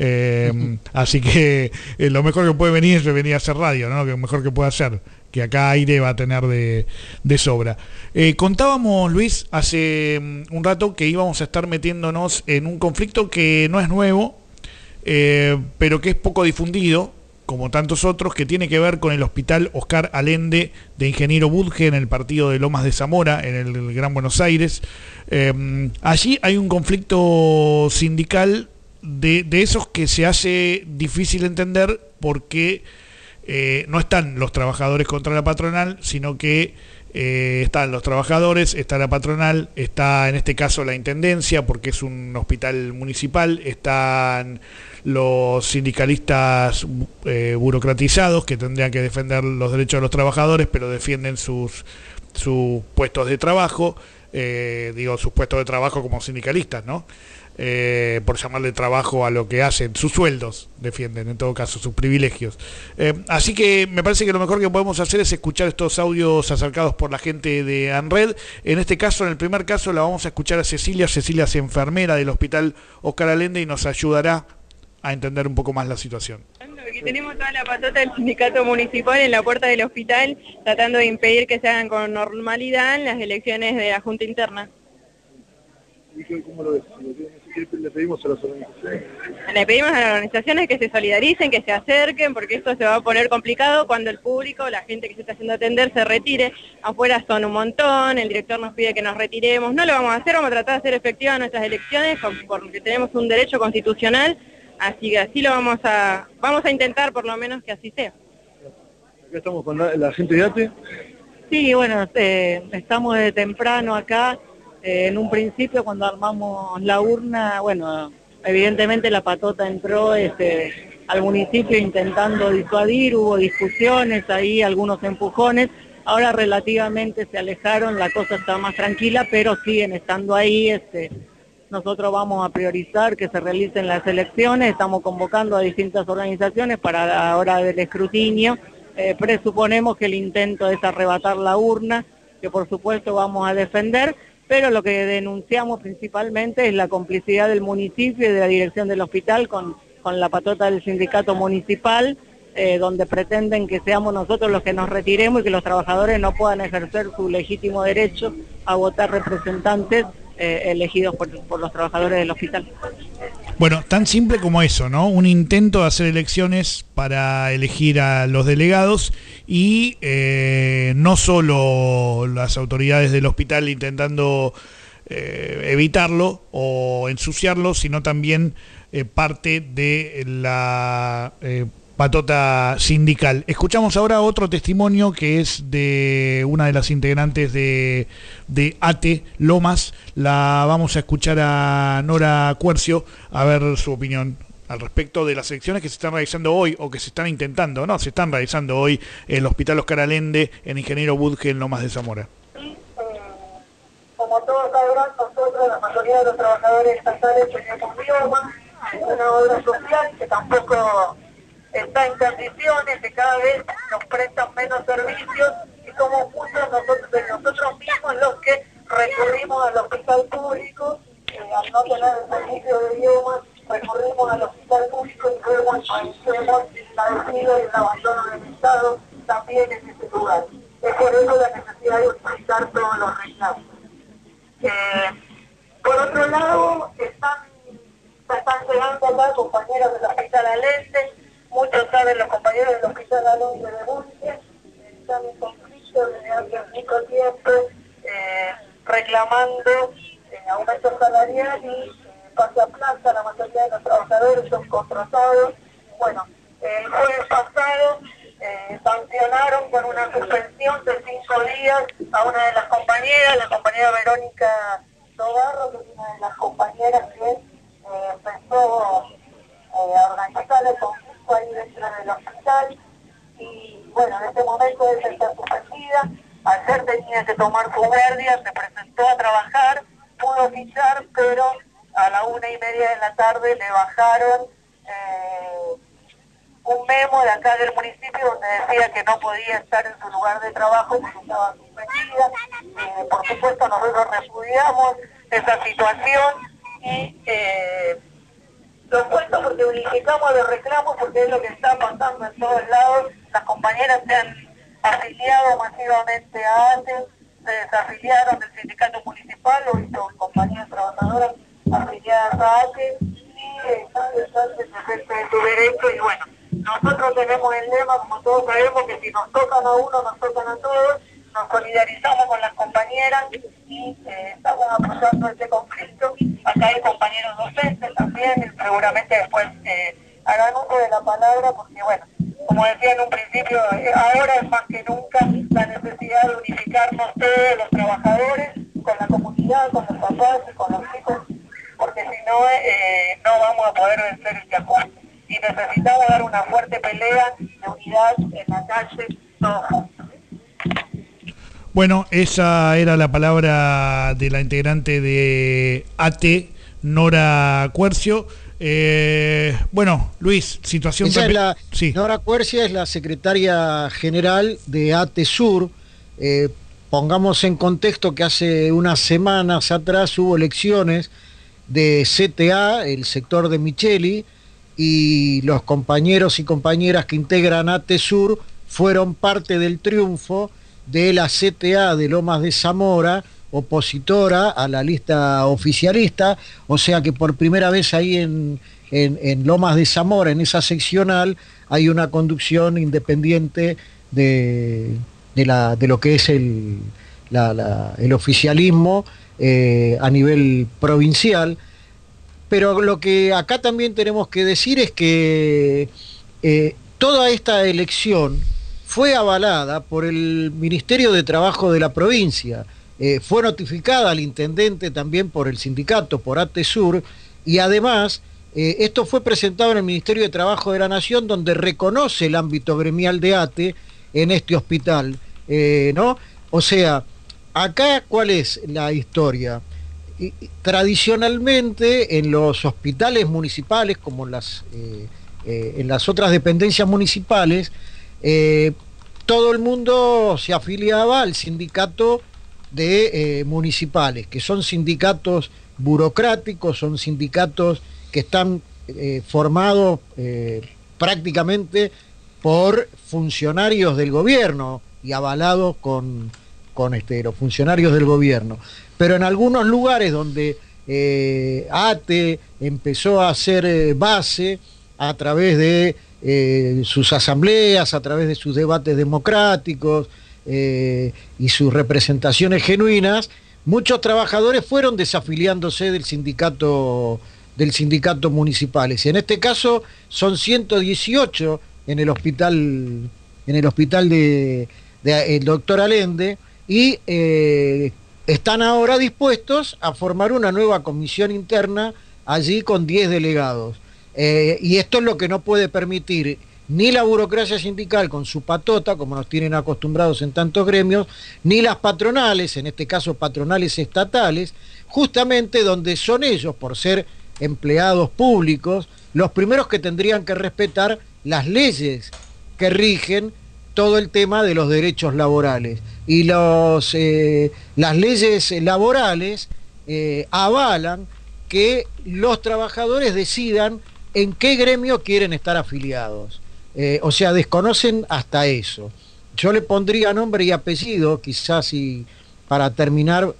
Así que lo mejor que puede venir es venir a hacer radio, ¿no? Que lo mejor que puede hacer, que acá aire va a tener de sobra. Contábamos, Luis, hace un rato que íbamos a estar metiéndonos en un conflicto que no es nuevo, pero que es poco difundido, como tantos otros, que tiene que ver con el Hospital Oscar Allende de Ingeniero Budge en el partido de Lomas de Zamora, en el Gran Buenos Aires. Allí hay un conflicto sindical de esos que se hace difícil entender porque no están los trabajadores contra la patronal, sino que están los trabajadores, está la patronal, está en este caso la intendencia, porque es un hospital municipal, están los sindicalistas burocratizados que tendrían que defender los derechos de los trabajadores, pero defienden sus puestos de trabajo, sus puestos de trabajo como sindicalistas, ¿no? Por llamarle trabajo a lo que hacen, sus sueldos defienden, en todo caso, sus privilegios. Así que me parece que lo mejor que podemos hacer es escuchar estos audios acercados por la gente de ANRED. En este caso, en el primer caso, la vamos a escuchar a Cecilia. Cecilia es enfermera del Hospital Oscar Allende y nos ayudará a entender un poco más la situación. Porque tenemos toda la patota del sindicato municipal en la puerta del hospital tratando de impedir que se hagan con normalidad las elecciones de la Junta Interna. ¿Cómo lo ves? ¿Qué le pedimos a las organizaciones? Le pedimos a las organizaciones que se solidaricen, que se acerquen, porque esto se va a poner complicado cuando el público, la gente que se está haciendo atender, se retire. Afuera son un montón, el director nos pide que nos retiremos. No lo vamos a hacer, vamos a tratar de hacer efectivas nuestras elecciones, porque tenemos un derecho constitucional, así que así lo vamos a intentar por lo menos que así sea. Acá estamos con la gente de ATE. Sí, bueno, estamos de temprano acá. En un principio, cuando armamos la urna, bueno, evidentemente la patota entró al municipio intentando disuadir, hubo discusiones ahí, algunos empujones. Ahora relativamente se alejaron, la cosa está más tranquila, pero siguen estando ahí. Nosotros vamos a priorizar que se realicen las elecciones, estamos convocando a distintas organizaciones para la hora del escrutinio. Presuponemos que el intento es arrebatar la urna, que por supuesto vamos a defender, pero lo que denunciamos principalmente es la complicidad del municipio y de la dirección del hospital con la patota del sindicato municipal, donde pretenden que seamos nosotros los que nos retiremos y que los trabajadores no puedan ejercer su legítimo derecho a votar representantes elegidos por los trabajadores del hospital. Bueno, tan simple como eso, ¿no? Un intento de hacer elecciones para elegir a los delegados y no solo las autoridades del hospital intentando evitarlo o ensuciarlo, sino también parte de la patota sindical. Escuchamos ahora otro testimonio que es de una de las integrantes de ATE Lomas. La vamos a escuchar a Nora Cuercio a ver su opinión al respecto de las elecciones que se están realizando hoy o que se están intentando, no, se están realizando hoy en el Hospital Oscar Allende en Ingeniero Budge en Lomas de Zamora. Como todos sabrán, nosotros, la mayoría de los trabajadores estatales, tenemos bioma, una obra social que tampoco está en condiciones, que cada vez nos prestan menos servicios y somos muchos nosotros mismos los que recurrimos al hospital público, al no tener el servicio de idiomas, recurrimos al hospital público y luego padecemos la descuido y el abandono del Estado también en ese lugar. Es por eso la necesidad de utilizar todos los reclamos. Por otro lado, están llegando acá compañeros del Hospital Allende. Muchos saben, los compañeros del Hospital Allende de Budge están en conflicto desde hace mucho tiempo, reclamando aumento salarial y pase a plaza. La mayoría de los trabajadores son contratados. Bueno, el jueves pasado sancionaron con una suspensión de 5 días a una de las compañeras, la compañera Verónica Tobarro, que es una de las compañeras que empezó a organizar el conflicto ahí dentro del hospital. Y bueno, en este momento es está suspendida. Ayer tenía que tomar su guardia, se presentó a trabajar, pudo fichar, pero a la 1:30 de la tarde le bajaron un memo de acá del municipio donde decía que no podía estar en su lugar de trabajo porque estaba suspendida. Por supuesto nosotros repudiamos esa situación y lo cuento porque unificamos los reclamos, porque es lo que está pasando en todos lados. Las compañeras se han afiliado masivamente a ATE, se desafiliaron del sindicato municipal, hoy son compañías trabajadoras afiliadas a ATE y están en defensa de su derecho. Y bueno, nosotros tenemos el lema, como todos sabemos, que si nos tocan a uno, nos tocan a todos. Nos solidarizamos con las compañeras y estamos apoyando este conflicto. Acá hay compañeros docentes también, seguramente después hagan uso de la palabra, porque bueno, como decía en un principio, ahora es más que nunca la necesidad de unificarnos todos los trabajadores, con la comunidad, con los papás y con los hijos, porque si no, no vamos a poder vencer este ajuste. Y necesitamos dar una fuerte pelea de unidad en la calle, todos juntos. Bueno, esa era la palabra de la integrante de ATE, Nora Cuercio. Bueno, Luis, situación... Sí. Nora Cuercio es la secretaria general de ATE Sur. Pongamos en contexto que hace unas semanas atrás hubo elecciones de CTA, el sector de Micheli, y los compañeros y compañeras que integran ATE Sur fueron parte del triunfo de la CTA de Lomas de Zamora, opositora a la lista oficialista, o sea que por primera vez ahí en Lomas de Zamora, en esa seccional, hay una conducción independiente de lo que es el oficialismo a nivel provincial. Pero lo que acá también tenemos que decir es que toda esta elección fue avalada por el Ministerio de Trabajo de la provincia, fue notificada al intendente también por el sindicato, por ATESUR, y además esto fue presentado en el Ministerio de Trabajo de la Nación, donde reconoce el ámbito gremial de ATE en este hospital, ¿no? O sea, acá, ¿cuál es la historia? Tradicionalmente en los hospitales municipales, como en las otras dependencias municipales, todo el mundo se afiliaba al sindicato de municipales, que son sindicatos burocráticos, son sindicatos que están formados prácticamente por funcionarios del gobierno y avalados con los funcionarios del gobierno. Pero en algunos lugares donde ATE empezó a hacer base a través de sus asambleas, a través de sus debates democráticos y sus representaciones genuinas, muchos trabajadores fueron desafiliándose del sindicato municipales. En este caso son 118 en el hospital de el doctor Allende, y están ahora dispuestos a formar una nueva comisión interna allí con 10 delegados. Y esto es lo que no puede permitir ni la burocracia sindical con su patota, como nos tienen acostumbrados en tantos gremios, ni las patronales, en este caso patronales estatales, justamente donde son ellos, por ser empleados públicos, los primeros que tendrían que respetar las leyes que rigen todo el tema de los derechos laborales. Y las leyes laborales avalan que los trabajadores decidan en qué gremio quieren estar afiliados. O sea, desconocen hasta eso. Yo le pondría nombre y apellido, quizás, y para terminar,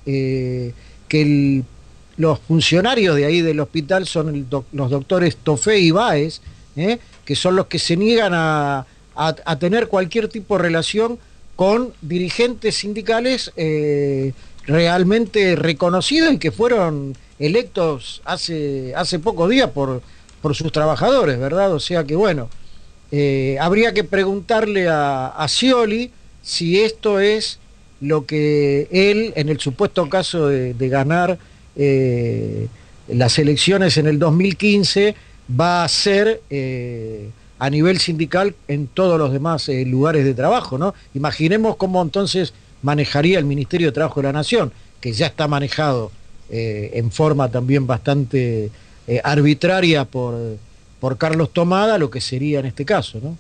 que los funcionarios de ahí del hospital son los doctores Tofé y Báez, que son los que se niegan a tener cualquier tipo de relación con dirigentes sindicales realmente reconocidos y que fueron electos hace pocos días por sus trabajadores, ¿verdad? O sea que bueno, habría que preguntarle a Scioli si esto es lo que él, en el supuesto caso de ganar las elecciones en el 2015, va a hacer a nivel sindical en todos los demás lugares de trabajo, ¿no? Imaginemos cómo entonces manejaría el Ministerio de Trabajo de la Nación, que ya está manejado en forma también bastante arbitraria por Carlos Tomada, lo que sería en este caso, ¿no?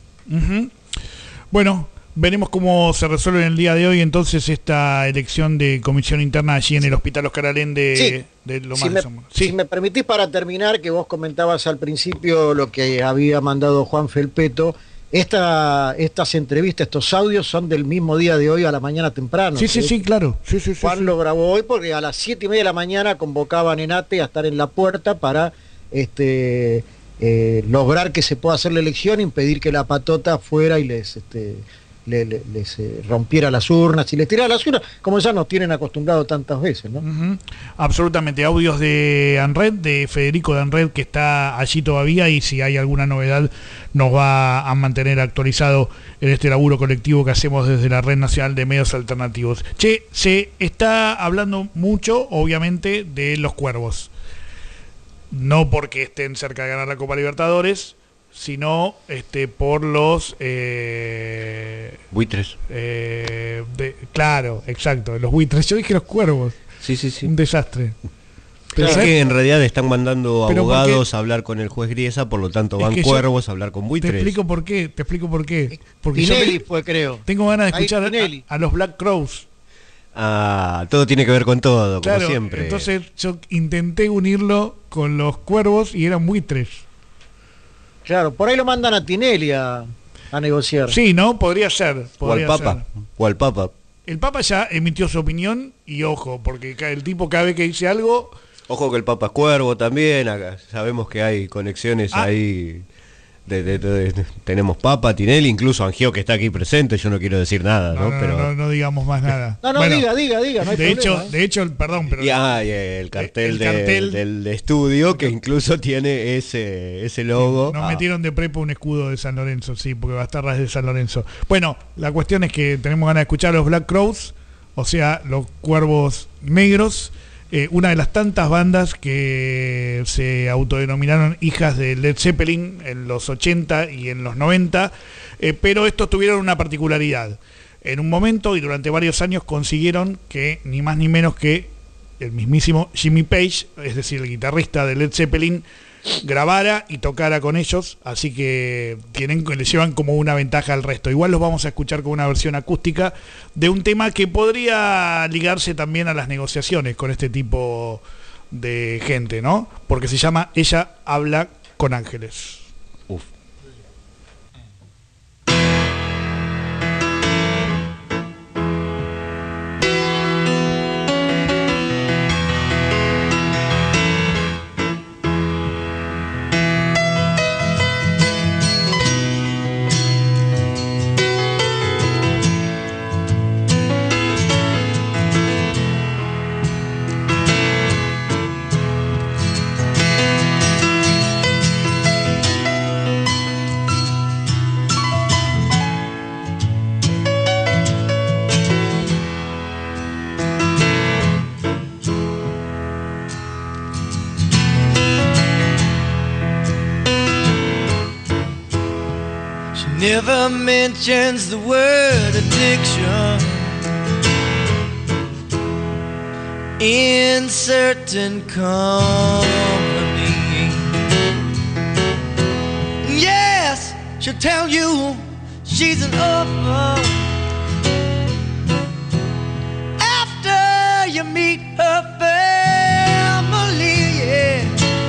Bueno, veremos cómo se resuelve en el día de hoy entonces esta elección de comisión interna allí en el Hospital Oscar Allende de Lomas de Zamora. Si me permitís, para terminar, que vos comentabas al principio lo que había mandado Juan Felpeto, estas entrevistas, estos audios son del mismo día de hoy a la mañana temprano. Sí, claro. Juan lo grabó hoy porque a las 7:30 de la mañana convocaban en ATE a estar en la puerta para lograr que se pueda hacer la elección, impedir que la patota fuera y les rompiera las urnas y les tirara las urnas, como ya nos tienen acostumbrado tantas veces, ¿no? Absolutamente. Audios de ANRED, de Federico de ANRED, que está allí todavía, y si hay alguna novedad nos va a mantener actualizado en este laburo colectivo que hacemos desde la Red Nacional de Medios Alternativos. Se está hablando mucho, obviamente, de los Cuervos. No porque estén cerca de ganar la Copa Libertadores, sino por los buitres. Claro, exacto, los buitres. Yo dije los Cuervos. Sí. Un desastre. Pero es que en realidad están mandando abogados a hablar con el juez Griesa, por lo tanto van Cuervos a hablar con buitres. Te explico por qué. Porque Tinelli fue, creo. Tengo ganas de escuchar a los Black Crowes. Todo tiene que ver con todo, claro, como siempre. Entonces yo intenté unirlo con los Cuervos y eran buitres. Claro, por ahí lo mandan a Tinelli a negociar. Sí, ¿no? Podría ser. O al Papa. El Papa ya emitió su opinión y ojo, porque el tipo cada vez que dice algo... Ojo que el Papa es cuervo también, acá sabemos que hay conexiones ahí tenemos Papa, Tinelli, incluso Angio, que está aquí presente, yo no quiero decir nada, ¿no? Pero no digamos más nada. No, bueno, diga, no hay problema. De hecho, perdón, pero... Y el cartel del estudio, que incluso tiene ese logo. Nos metieron de prepa un escudo de San Lorenzo, sí, porque Bastardas es de San Lorenzo. Bueno, la cuestión es que tenemos ganas de escuchar a los Black Crowes, o sea, los Cuervos Negros, una de las tantas bandas que se autodenominaron hijas de Led Zeppelin en los 80 y en los 90, pero estos tuvieron una particularidad. En un momento y durante varios años consiguieron que ni más ni menos que el mismísimo Jimmy Page, es decir, el guitarrista de Led Zeppelin, grabara y tocara con ellos, así que le llevan como una ventaja al resto. Igual los vamos a escuchar con una versión acústica de un tema que podría ligarse también a las negociaciones con este tipo de gente, ¿no? Porque se llama Ella habla con ángeles. Uf. Never mentions the word addiction in certain company. Yes, she'll tell you she's an orphan after you meet her family. Yeah.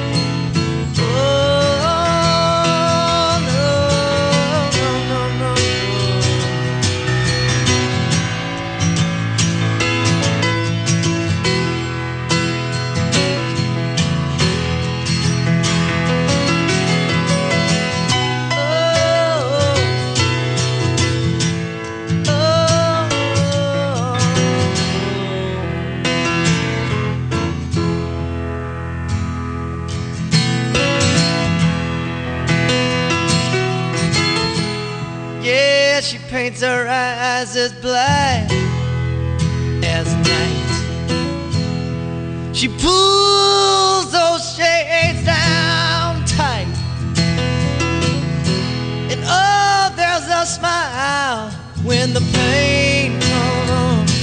She paints her eyes as black as night. She pulls those shades down tight. And oh, there's a smile when the pain comes.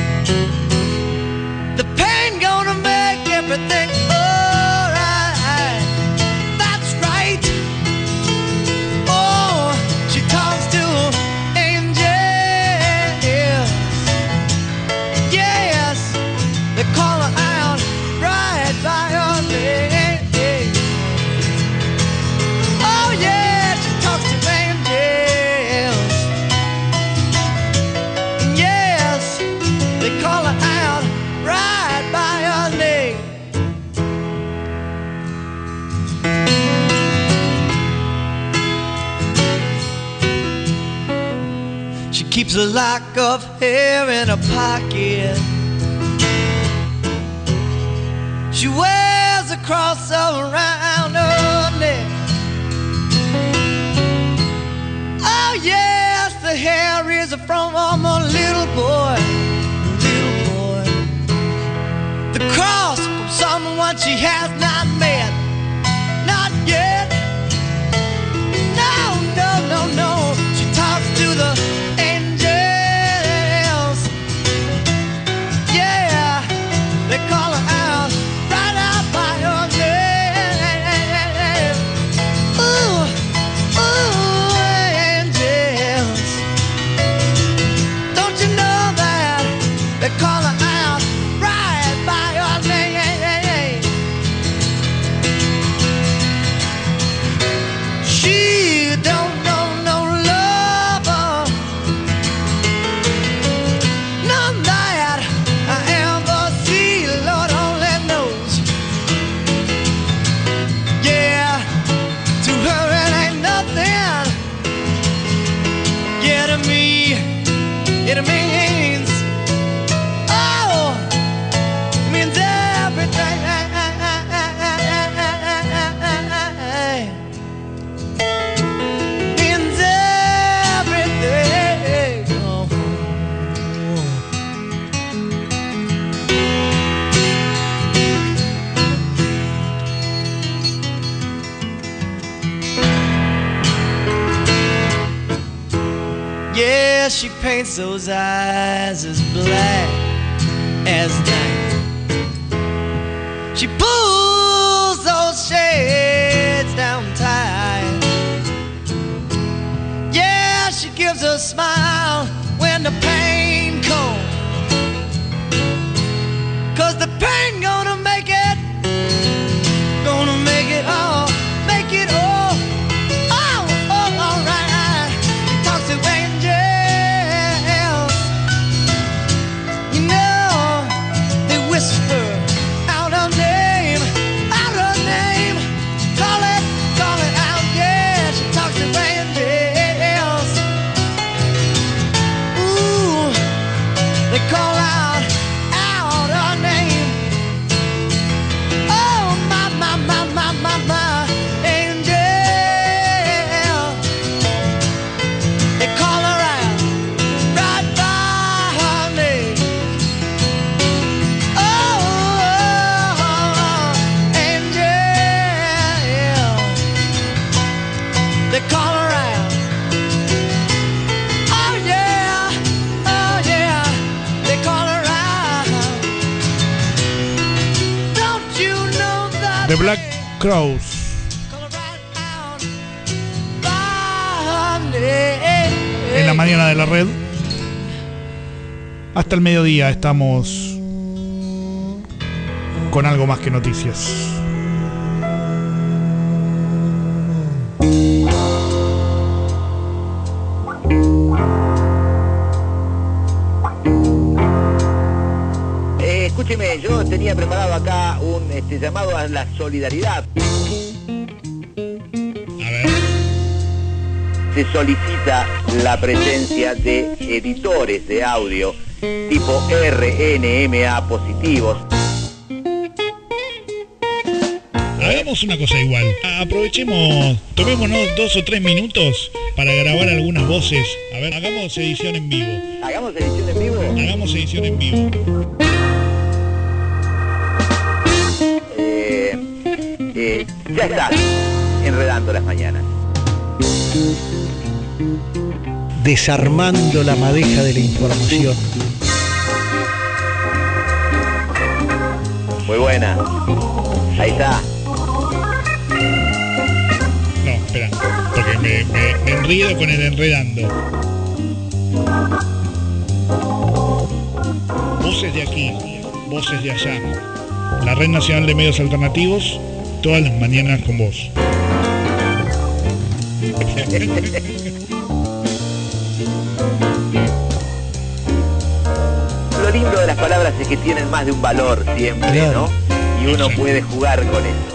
The pain gonna make everything alright. That's right. Oh, she talks to call her out right by her name. Oh yeah, she talks to angels. And yes, they call her out right by her name. She keeps a lock of hair in her pocket. She wears a cross around her neck. Oh yes, the hair is from a little boy, The cross from someone she has not met, not yet. No, no, no, no. She talks to the angels. Yeah, they call her out. Call her out right by her name. she paints those eyes as black as night. She pulls those shades down tight. Yeah, she gives a smile when the pain comes. 'Cause the pain gonna make it all, make it all, all right. He talks to angels, you know, they whisper out her name, call it out, yeah, she talks to angels, ooh, they call out her name, oh, my angel, they call her out right by her name, oh, angel, they call her out, oh yeah, they call her out, don't you know that The Black Crowes. En la mañana de la red. Hasta el mediodía estamos con algo más que noticias. Escúcheme, yo tenía preparado acá un llamado a la solidaridad. A ver. Se solicita la presencia de editores de audio tipo RNMA positivos. Hagamos una cosa igual. Aprovechemos, tomémonos 2 o 3 minutos para grabar algunas voces. A ver, hagamos edición en vivo. ¿Hagamos edición en vivo? Hagamos edición en vivo. Ya está, enredando las mañanas. Desarmando la madeja de la información. Muy buena. Ahí está. No, espera, porque me enredo con el enredando. Voces de aquí, voces de allá. La Red Nacional de Medios Alternativos, todas las mañanas con vos. Lo lindo de las palabras es que tienen más de un valor siempre, claro, ¿no? Y uno puede jugar con eso.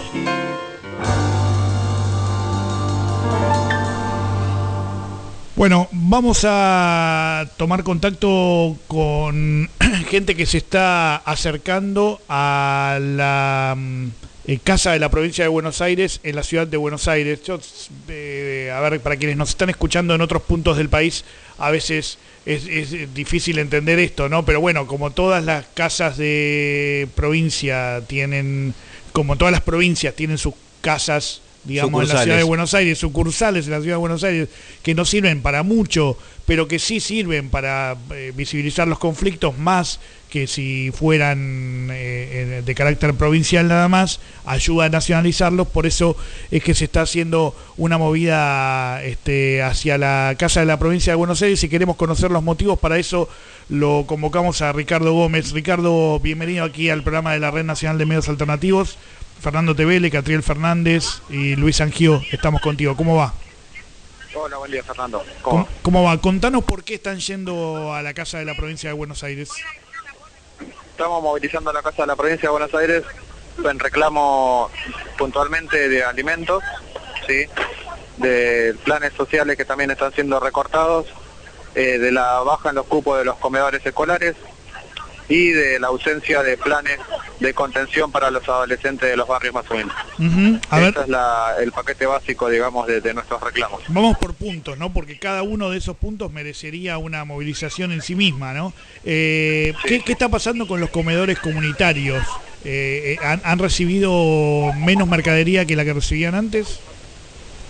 Bueno, vamos a tomar contacto con gente que se está acercando a la Casa de la Provincia de Buenos Aires, en la ciudad de Buenos Aires. A ver, para quienes nos están escuchando en otros puntos del país, a veces es difícil entender esto, ¿no? Pero bueno, como todas las casas de provincia tienen, como todas las provincias tienen sus casas, digamos, en la ciudad de Buenos Aires, sucursales en la ciudad de Buenos Aires, que no sirven para mucho, pero que sí sirven para visibilizar los conflictos, más que si fueran de carácter provincial nada más, ayuda a nacionalizarlos. Por eso es que se está haciendo una movida hacia la Casa de la Provincia de Buenos Aires, y queremos conocer los motivos. Para eso lo convocamos a Ricardo Gómez. Ricardo, bienvenido aquí al programa de la Red Nacional de Medios Alternativos. Fernando Tevele, Catriel Fernández y Luis Angio, estamos contigo. ¿Cómo va? Hola, buen día, Fernando. ¿Cómo va? Contanos por qué están yendo a la Casa de la Provincia de Buenos Aires. Estamos movilizando a la Casa de la Provincia de Buenos Aires en reclamo puntualmente de alimentos, ¿sí? De planes sociales que también están siendo recortados, de la baja en los cupos de los comedores escolares y de la ausencia de planes de contención para los adolescentes de los barrios más humildes. Ese es el paquete básico, digamos, de nuestros reclamos. Vamos por puntos, ¿no? Porque cada uno de esos puntos merecería una movilización en sí misma, ¿no? Sí. ¿Qué está pasando con los comedores comunitarios? ¿Han recibido menos mercadería que la que recibían antes?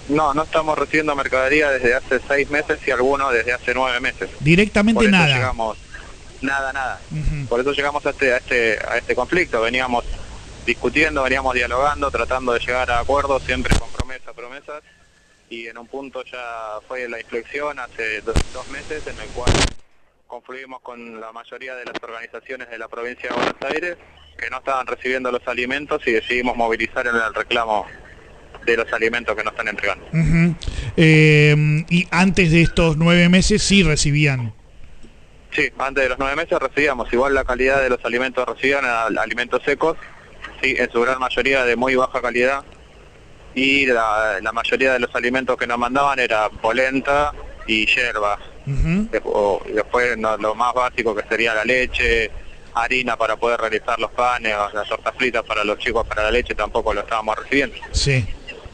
No, no estamos recibiendo mercadería desde hace 6 meses y algunos desde hace 9 meses. Directamente Por eso nada. llegamos, nada. Por eso llegamos a este conflicto. Veníamos discutiendo, veníamos dialogando, tratando de llegar a acuerdos, siempre con promesas, y en un punto ya fue la inflexión hace 2 meses en el cual confluimos con la mayoría de las organizaciones de la provincia de Buenos Aires que no estaban recibiendo los alimentos y decidimos movilizar en el reclamo de los alimentos que nos están entregando. Y antes de estos 9 meses sí recibían. Sí, antes de los 9 meses recibíamos, igual la calidad de los alimentos recibían alimentos secos, sí, en su gran mayoría de muy baja calidad, y la mayoría de los alimentos que nos mandaban era polenta y hierbas. Después lo más básico que sería la leche, harina para poder realizar los panes, o las tortas fritas para los chicos para la leche tampoco lo estábamos recibiendo. Sí.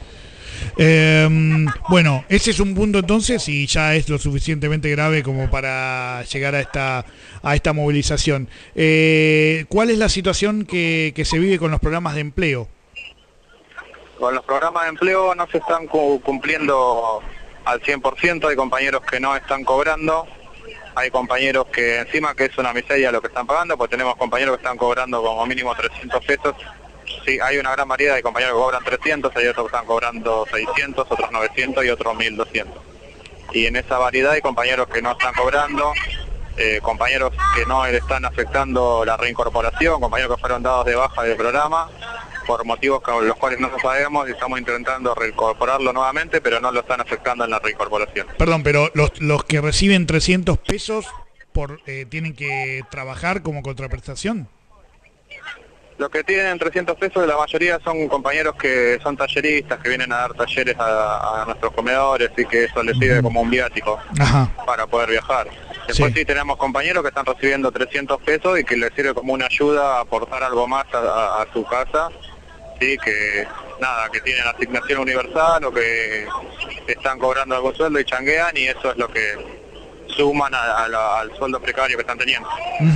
Bueno, ese es un punto entonces y ya es lo suficientemente grave como para llegar a esta movilización. ¿Cuál es la situación que se vive con los programas de empleo? Con los programas de empleo no se están cumpliendo al 100%, hay compañeros que no están cobrando, hay compañeros que encima que es una miseria lo que están pagando, pues tenemos compañeros que están cobrando como mínimo 300 pesos. Sí, hay una gran variedad de compañeros que cobran 300, hay otros que están cobrando 600, otros 900 y otros 1200. Y en esa variedad hay compañeros que no están cobrando, compañeros que no le están afectando la reincorporación, compañeros que fueron dados de baja del programa por motivos con los cuales no lo sabemos y estamos intentando reincorporarlo nuevamente, pero no lo están afectando en la reincorporación. Perdón, pero los que reciben 300 pesos tienen que trabajar como contraprestación. Los que tienen 300 pesos, la mayoría son compañeros que son talleristas, que vienen a dar talleres a nuestros comedores y que eso les sirve como un viático para poder viajar. Después sí tenemos compañeros que están recibiendo 300 pesos y que les sirve como una ayuda a aportar algo más a su casa, sí, que nada, que tienen asignación universal o que están cobrando algún sueldo y changuean y eso es lo que suman al sueldo precario que están teniendo.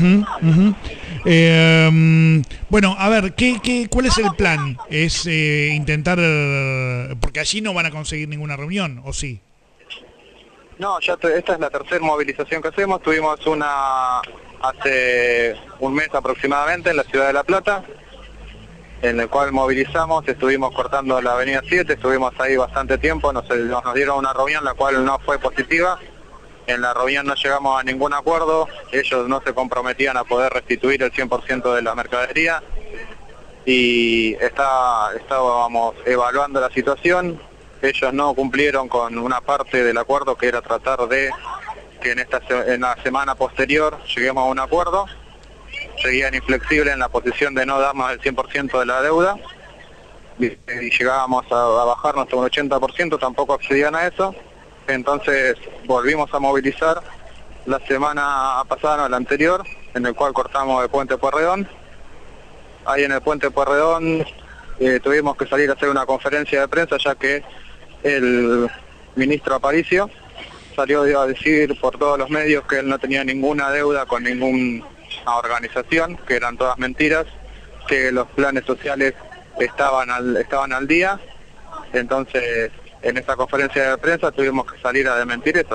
Bueno, a ver, ¿cuál es el plan? ¿Es intentar, porque allí no van a conseguir ninguna reunión, o sí? No, esta es la tercera movilización que hacemos, tuvimos una hace un mes aproximadamente en la ciudad de La Plata, en el cual movilizamos, estuvimos cortando la avenida 7, estuvimos ahí bastante tiempo, nos dieron una reunión la cual no fue positiva. En la reunión no llegamos a ningún acuerdo, ellos no se comprometían a poder restituir el 100% de la mercadería y estábamos evaluando la situación, ellos no cumplieron con una parte del acuerdo que era tratar de que en la semana posterior lleguemos a un acuerdo, seguían inflexibles en la posición de no darnos el 100% de la deuda y llegábamos a bajarnos hasta un 80%, tampoco accedían a eso. Entonces volvimos a movilizar la semana pasada, no, la anterior, en el cual cortamos el puente Pueyrredón. Ahí en el puente Pueyrredón tuvimos que salir a hacer una conferencia de prensa ya que el ministro Aparicio salió a decir por todos los medios que él no tenía ninguna deuda con ninguna organización, que eran todas mentiras, que los planes sociales estaban al día. Entonces en esta conferencia de prensa tuvimos que salir a desmentir eso.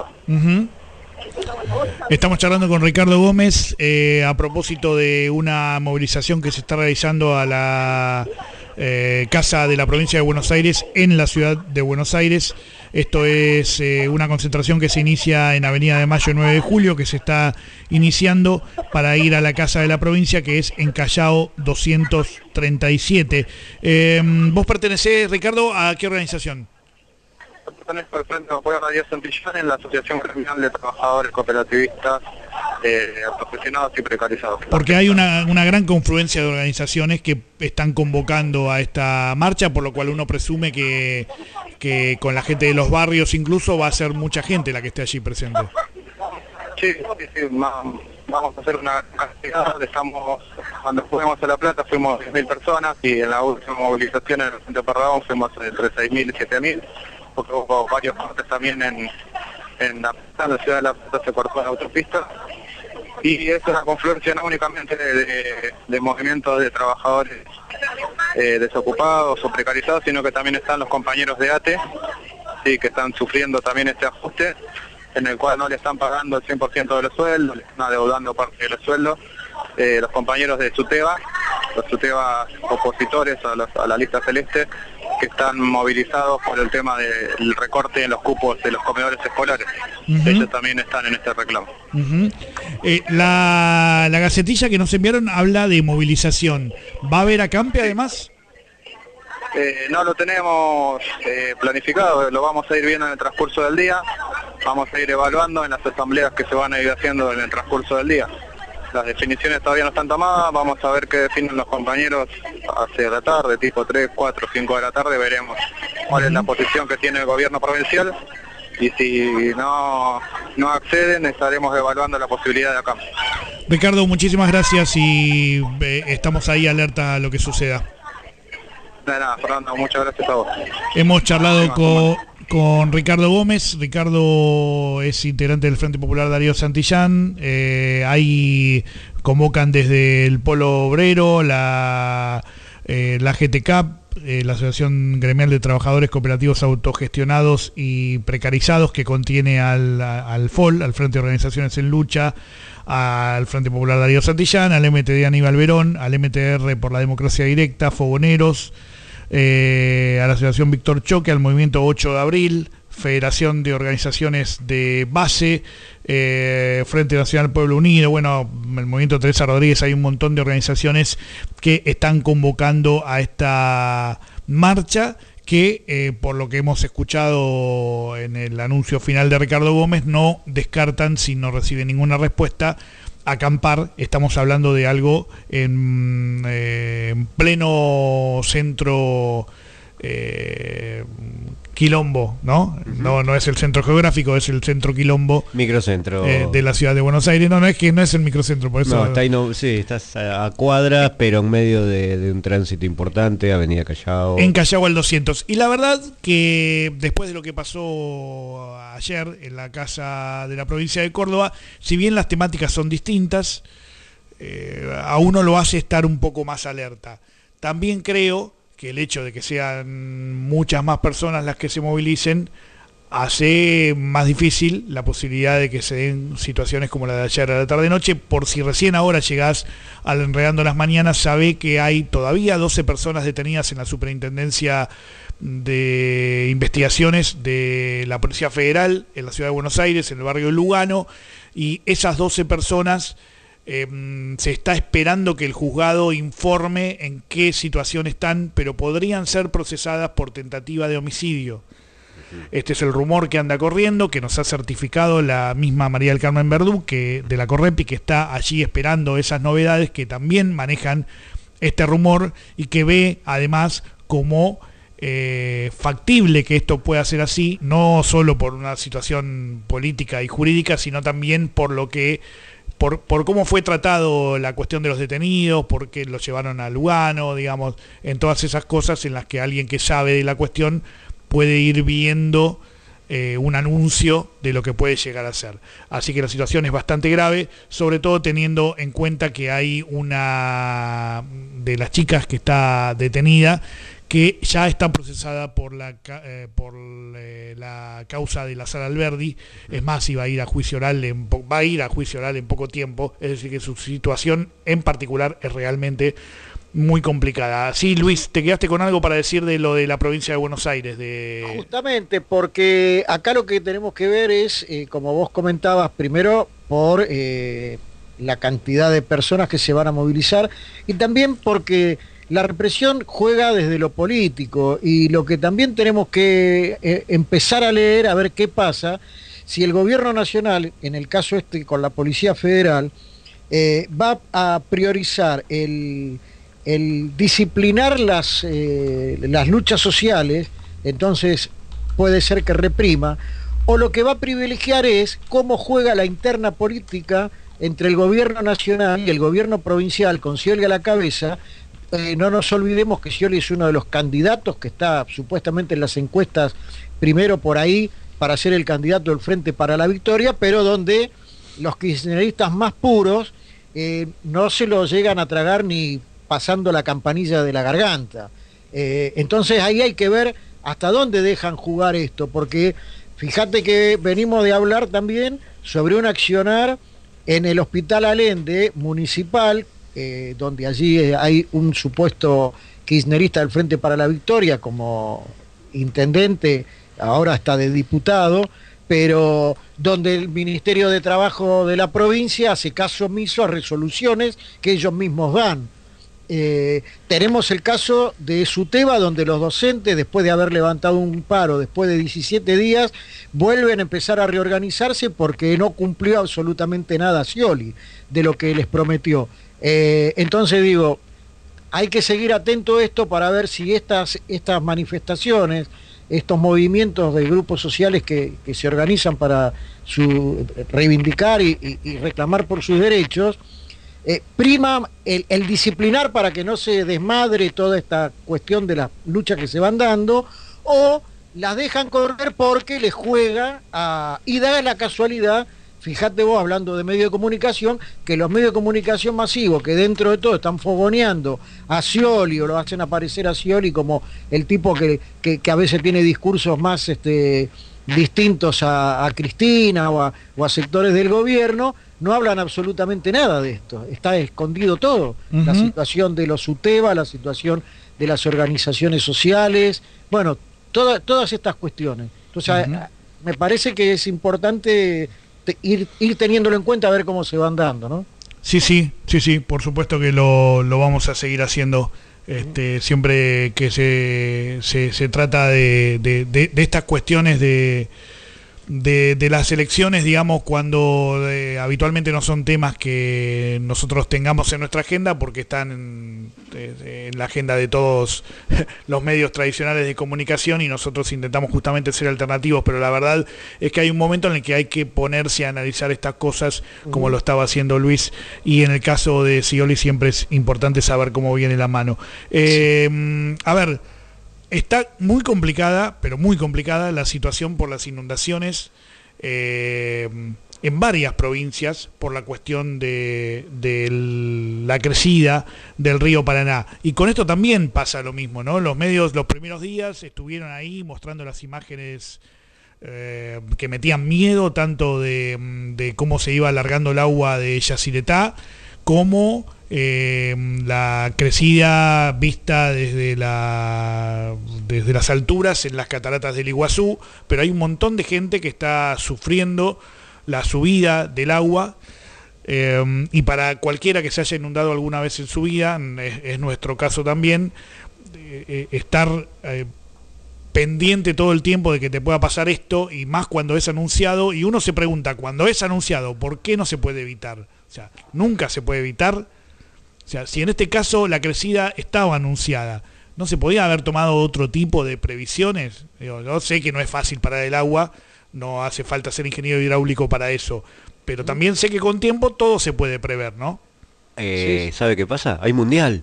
Estamos charlando con Ricardo Gómez a propósito de una movilización que se está realizando a la Casa de la Provincia de Buenos Aires en la ciudad de Buenos Aires. Esto es una concentración que se inicia en Avenida de Mayo 9 de Julio, que se está iniciando para ir a la Casa de la Provincia, que es en Callao 237. ¿Vos pertenecés, Ricardo, a qué organización? Pertenezco al Frente de Apoyo a Radio Santillán en la Asociación Criminal de Trabajadores Cooperativistas Profesionados y Precarizados. Porque hay una gran confluencia de organizaciones que están convocando a esta marcha, por lo cual uno presume que con la gente de los barrios incluso va a ser mucha gente la que esté allí presente. Sí, vamos a hacer una cantidad, cuando fuimos a La Plata fuimos 10.000 personas y en la última movilización en el Frente de Pueyrredón fuimos entre 6.000 y 7.000. Porque hubo varios cortes también en la ciudad de La Plata, se cortó la autopista y es una confluencia no únicamente de movimientos de trabajadores desocupados o precarizados, sino que también están los compañeros de ATE sí, que están sufriendo también este ajuste, en el cual no le están pagando el 100% de los sueldos, le están adeudando parte de los sueldos. Los compañeros de SUTEBA, los SUTEBA opositores a la lista celeste, que están movilizados por el tema del recorte en los cupos de los comedores escolares. Ellos también están en este reclamo. La gacetilla que nos enviaron habla de movilización. ¿Va a haber acampe además? No lo tenemos planificado, lo vamos a ir viendo en el transcurso del día, vamos a ir evaluando en las asambleas que se van a ir haciendo en el transcurso del día. Las definiciones todavía no están tomadas, vamos a ver qué definen los compañeros hacia la tarde, tipo 3, 4, 5 de la tarde, veremos cuál es la posición que tiene el gobierno provincial, y si no acceden estaremos evaluando la posibilidad de acá. Ricardo, muchísimas gracias y estamos ahí alerta a lo que suceda. De nada, Fernando, muchas gracias a vos. Hemos charlado con Ricardo Gómez. Ricardo es integrante del Frente Popular Darío Santillán. Ahí convocan desde el Polo Obrero, la GTCAP, la Asociación Gremial de Trabajadores Cooperativos Autogestionados y Precarizados, que contiene al FOL, al Frente de Organizaciones en Lucha, al Frente Popular Darío Santillán, al MTD Aníbal Verón, al MTR por la Democracia Directa, Fogoneros, a la Asociación Víctor Choque, al Movimiento 8 de Abril, Federación de Organizaciones de Base, Frente Nacional Pueblo Unido, bueno, el Movimiento Teresa Rodríguez. Hay un montón de organizaciones que están convocando a esta marcha que, por lo que hemos escuchado en el anuncio final de Ricardo Gómez, no descartan, si no reciben ninguna respuesta, acampar. Estamos hablando de algo en pleno centro quilombo, ¿no? No es el centro geográfico, es el centro quilombo, microcentro de la ciudad de Buenos Aires. No es que no es el microcentro, por eso. No, está ahí, sí, estás a cuadras, pero en medio de un tránsito importante, Avenida Callao. En Callao al 200. Y la verdad que después de lo que pasó ayer en la Casa de la Provincia de Córdoba, si bien las temáticas son distintas, a uno lo hace estar un poco más alerta. También creo que el hecho de que sean muchas más personas las que se movilicen hace más difícil la posibilidad de que se den situaciones como la de ayer a la tarde-noche. Por si recién ahora llegás al Enredando las Mañanas, sabe que hay todavía 12 personas detenidas en la Superintendencia de Investigaciones de la Policía Federal en la Ciudad de Buenos Aires, en el barrio Lugano, y esas 12 personas se está esperando que el juzgado informe en qué situación están, pero podrían ser procesadas por tentativa de homicidio. Este es el rumor que anda corriendo, que nos ha certificado la misma María del Carmen Verdú, que de la Correpi, que está allí esperando esas novedades, que también manejan este rumor y que ve además como factible que esto pueda ser así, no solo por una situación política y jurídica, sino también por lo que por cómo fue tratado la cuestión de los detenidos, por qué los llevaron a Lugano, digamos, en todas esas cosas en las que alguien que sabe de la cuestión puede ir viendo un anuncio de lo que puede llegar a ser. Así que la situación es bastante grave, sobre todo teniendo en cuenta que hay una de las chicas que está detenida que ya está procesada por la causa de la Sara Alberdi. Es más, va a ir a juicio oral en poco tiempo, es decir que su situación en particular es realmente muy complicada. Sí, Luis, te quedaste con algo para decir de lo de la provincia de Buenos Aires. Justamente, porque acá lo que tenemos que ver es, como vos comentabas, primero por la cantidad de personas que se van a movilizar, y también porque la represión juega desde lo político, y lo que también tenemos que empezar a leer, a ver qué pasa, si el gobierno nacional, en el caso este con la Policía Federal, va a priorizar el disciplinar las luchas sociales, entonces puede ser que reprima, o lo que va a privilegiar es cómo juega la interna política entre el gobierno nacional y el gobierno provincial, con Scioli a la cabeza. No nos olvidemos que Scioli es uno de los candidatos que está supuestamente en las encuestas primero por ahí para ser el candidato del Frente para la Victoria, pero donde los kirchneristas más puros no se lo llegan a tragar ni pasando la campanilla de la garganta. Entonces ahí hay que ver hasta dónde dejan jugar esto, porque fíjate que venimos de hablar también sobre un accionar en el Hospital Allende municipal, donde allí hay un supuesto kirchnerista del Frente para la Victoria como intendente, ahora está de diputado, pero donde el Ministerio de Trabajo de la provincia hace caso omiso a resoluciones que ellos mismos dan. Tenemos el caso de SUTEBA, donde los docentes, después de haber levantado un paro, después de 17 días, vuelven a empezar a reorganizarse porque no cumplió absolutamente nada Scioli de lo que les prometió. Entonces digo, hay que seguir atento a esto para ver si estas manifestaciones, estos movimientos de grupos sociales que se organizan para reivindicar y reclamar por sus derechos, prima el disciplinar para que no se desmadre toda esta cuestión de las luchas que se van dando, o las dejan correr porque les juega y da la casualidad, fíjate vos, hablando de medios de comunicación, que los medios de comunicación masivos, que dentro de todo están fogoneando a Scioli, o lo hacen aparecer a Scioli como el tipo que a veces tiene discursos más distintos a Cristina o a sectores del gobierno, no hablan absolutamente nada de esto. Está escondido todo. La situación de los UTEBA, la situación de las organizaciones sociales, bueno, todas estas cuestiones. Entonces, me parece que es importante ir teniéndolo en cuenta, a ver cómo se van dando, ¿no? Sí, por supuesto que lo vamos a seguir haciendo. Siempre que se trata de estas cuestiones de las elecciones, digamos, cuando habitualmente no son temas que nosotros tengamos en nuestra agenda, porque están en la agenda de todos los medios tradicionales de comunicación, y nosotros intentamos justamente ser alternativos, pero la verdad es que hay un momento en el que hay que ponerse a analizar estas cosas como lo estaba haciendo Luis, y en el caso de Scioli siempre es importante saber cómo viene la mano. A ver, está muy complicada, pero muy complicada la situación por las inundaciones en varias provincias por la cuestión de la crecida del río Paraná. Y con esto también pasa lo mismo, ¿no? Los medios los primeros días estuvieron ahí mostrando las imágenes que metían miedo, tanto de cómo se iba alargando el agua de Yacyretá, como la crecida vista desde las alturas en las cataratas del Iguazú, pero hay un montón de gente que está sufriendo la subida del agua, y para cualquiera que se haya inundado alguna vez en su vida, es nuestro caso también, estar pendiente todo el tiempo de que te pueda pasar esto, y más cuando es anunciado, y uno se pregunta, cuando es anunciado, ¿por qué no se puede evitar? O sea, nunca se puede evitar. O sea, si en este caso la crecida estaba anunciada, ¿no se podía haber tomado otro tipo de previsiones? Yo sé que no es fácil parar el agua, no hace falta ser ingeniero hidráulico para eso, pero también sé que con tiempo todo se puede prever, ¿no? Sí. ¿Sabe qué pasa? Hay mundial.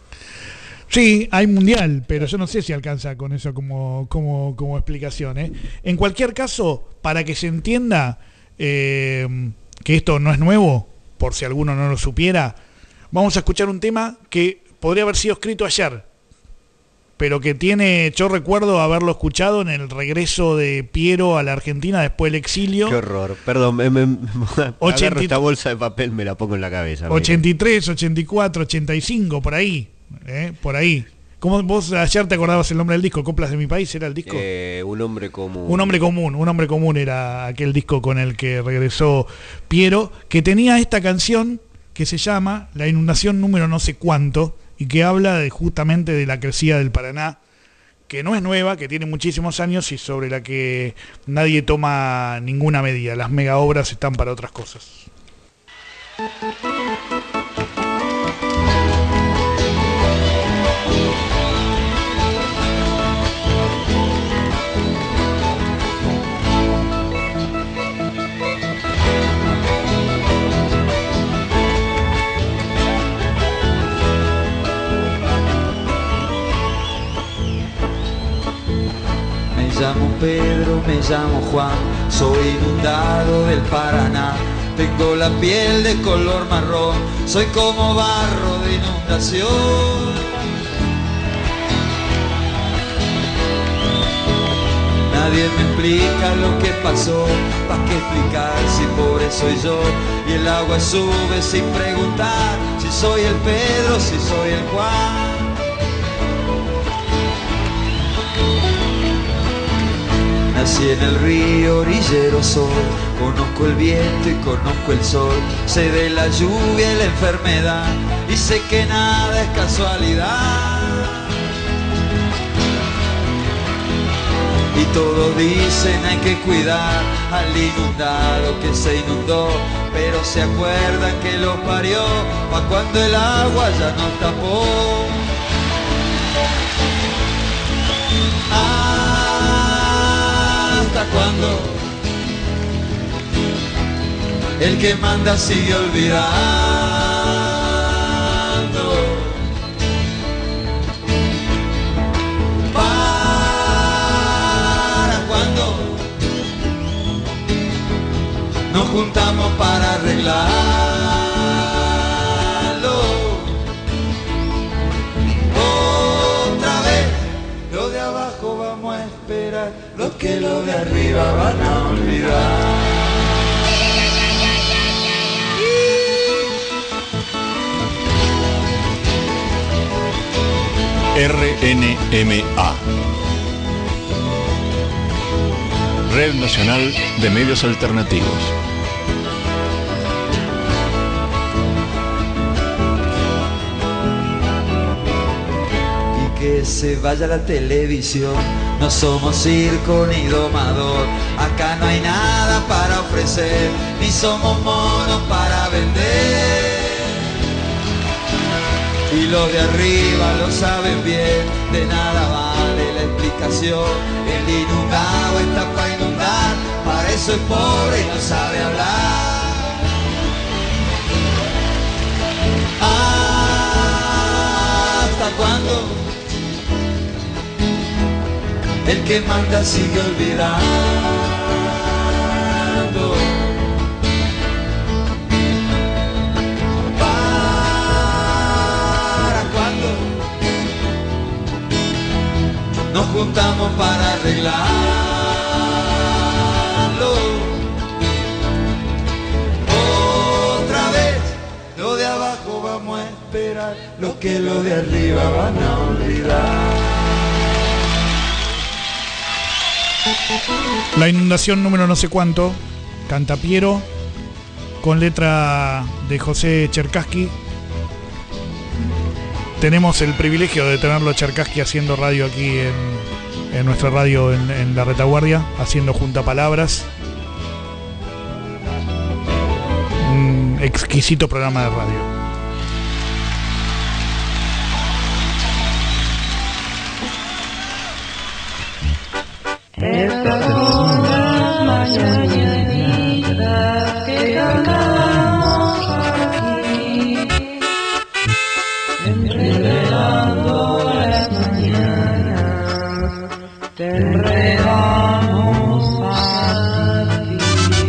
Sí, hay mundial, pero yo no sé si alcanza con eso como explicación, ¿eh? En cualquier caso, para que se entienda que esto no es nuevo, por si alguno no lo supiera, vamos a escuchar un tema que podría haber sido escrito ayer, pero que yo recuerdo haberlo escuchado en el regreso de Piero a la Argentina después del exilio. Qué horror, perdón, agarro esta bolsa de papel, me la pongo en la cabeza. 83, 84, 85, por ahí, por ahí. ¿Cómo vos ayer te acordabas el nombre del disco? ¿Coplas de mi país era el disco? Un hombre común. Un hombre común era aquel disco con el que regresó Piero, que tenía esta canción que se llama La inundación número no sé cuánto, y que habla justamente de la crecida del Paraná, que no es nueva, que tiene muchísimos años y sobre la que nadie toma ninguna medida. Las mega obras están para otras cosas. Me llamo Pedro, me llamo Juan, soy inundado del Paraná. Tengo la piel de color marrón, soy como barro de inundación. me explica lo que pasó, ¿pa' qué explicar si pobre soy yo? Y el agua sube sin preguntar si soy el Pedro, si soy el Juan. Nací en el río, orillero soy, conozco el viento y conozco el sol, sé de la lluvia y la enfermedad, y sé que nada es casualidad. Y todos dicen hay que cuidar al inundado que se inundó, pero se acuerdan que lo parió pa' cuando el agua ya no tapó. ¿Hasta cuándo el que manda sigue olvidando? ¿Para cuándo nos juntamos para arreglarlo? Otra vez, lo de abajo vamos a esperar, los que lo de arriba van a olvidar. RNMA, Red Nacional de Medios Alternativos. Y que se vaya la televisión, no somos circo ni domador, acá no hay nada para ofrecer, ni somos monos para vender. Y los de arriba lo saben bien, de nada vale la explicación. El inundado está para inundar, para eso es pobre y no sabe hablar. ¿Hasta cuándo el que manda sigue olvidando? Nos juntamos para arreglarlo. Otra vez, lo de abajo vamos a esperar, lo que lo de arriba van a olvidar. La inundación número no sé cuánto, canta Piero, con letra de José Cherkassky. Tenemos el privilegio de tenerlo a Cherkassky haciendo radio aquí en nuestra radio en La Retaguardia, haciendo Juntapalabras. Un exquisito programa de radio. Estas son las mañanitas que cantamos aquí, enredando las mañanas, te enredamos a ti.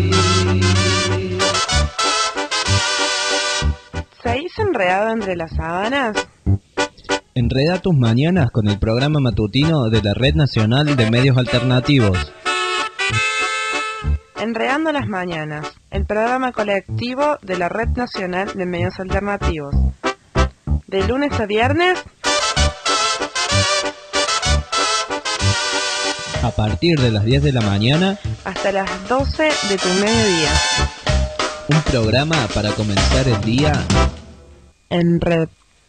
¿Seguís enredado entre las sábanas? Enreda tus mañanas con el programa matutino de la Red Nacional de Medios Alternativos. Enredando las mañanas, el programa colectivo de la Red Nacional de Medios Alternativos. De lunes a viernes, a partir de las 10 de la mañana, hasta las 12 de tu mediodía. Un programa para comenzar el día en red.